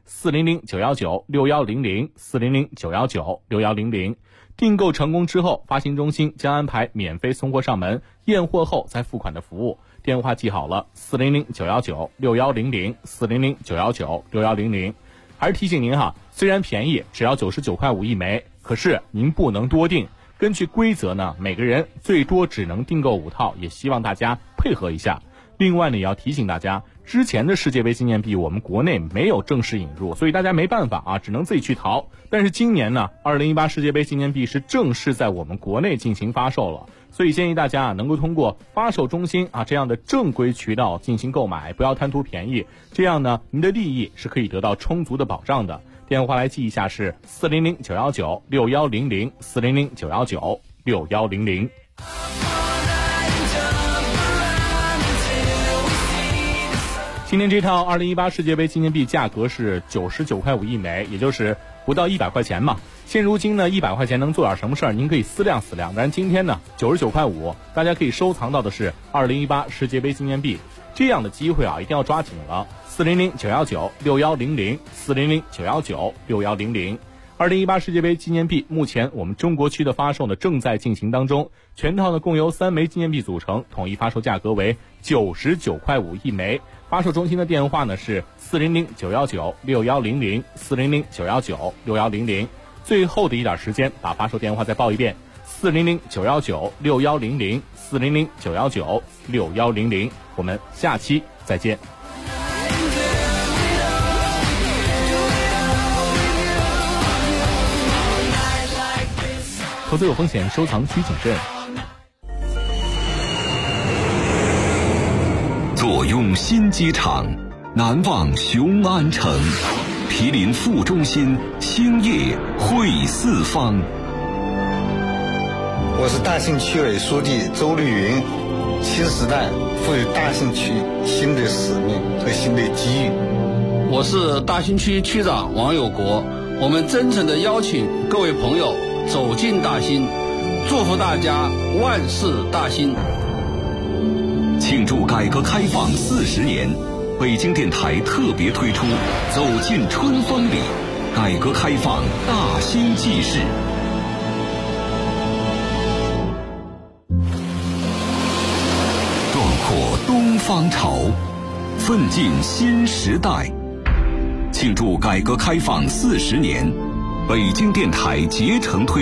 400-919-6100 400-919-6100。订购成功之后，发行中心将安排免费送货上门，验货后再付款的服务。电话记好了，400-919-6100 400-919-6100。还是提醒您哈，虽然便宜，只要99块5一枚，可是您不能多订。根据规则呢，每个人最多只能订购5套，也希望大家配合一下。另外呢，也要提醒大家，之前的世界杯纪念币我们国内没有正式引入，所以大家没办法啊，只能自己去淘。但是今年呢，2018世界杯纪念币是正式在我们国内进行发售了，所以建议大家能够通过发售中心这样的正规渠道进行购买，不要贪图便宜，这样呢，您的利益是可以得到充足的保障的。电话来记一下是400-919-6100 400-919-6100。今天这套2018世界杯纪念币价格是99块5一枚，也就是不到100块钱嘛。现如今呢，100块钱能做点什么事儿？您可以思量思量。但今天呢，99块5，大家可以收藏到的是2018世界杯纪念币，这样的机会一定要抓紧了。400-919-6100 400-919-6100。2018世界杯纪念币目前我们中国区的发售呢正在进行当中，全套呢共由3枚纪念币组成，统一发售价格为99块5一枚。发售中心的电话呢是400-919-6100 400-919-6100。最后的一点时间，把发售电话再报一遍：400-919-6100 400-919-6100。我们下期再见。投资有风险，收藏需谨慎。 坐拥新机场，难忘雄安城，毗邻副中心，兴业汇四方。 我是大兴区委书记周绿云。新时代赋予大兴区新的使命和新的机遇。 我是大兴区区长王有国。我们真诚地邀请各位朋友走进大兴，祝福大家万事大兴。 庆祝改革开放40年，北京电台特别推出走进春风里，改革开放大兴纪事。壮阔东方潮，奋进新时代。庆祝改革开放40年，北京电台竭诚推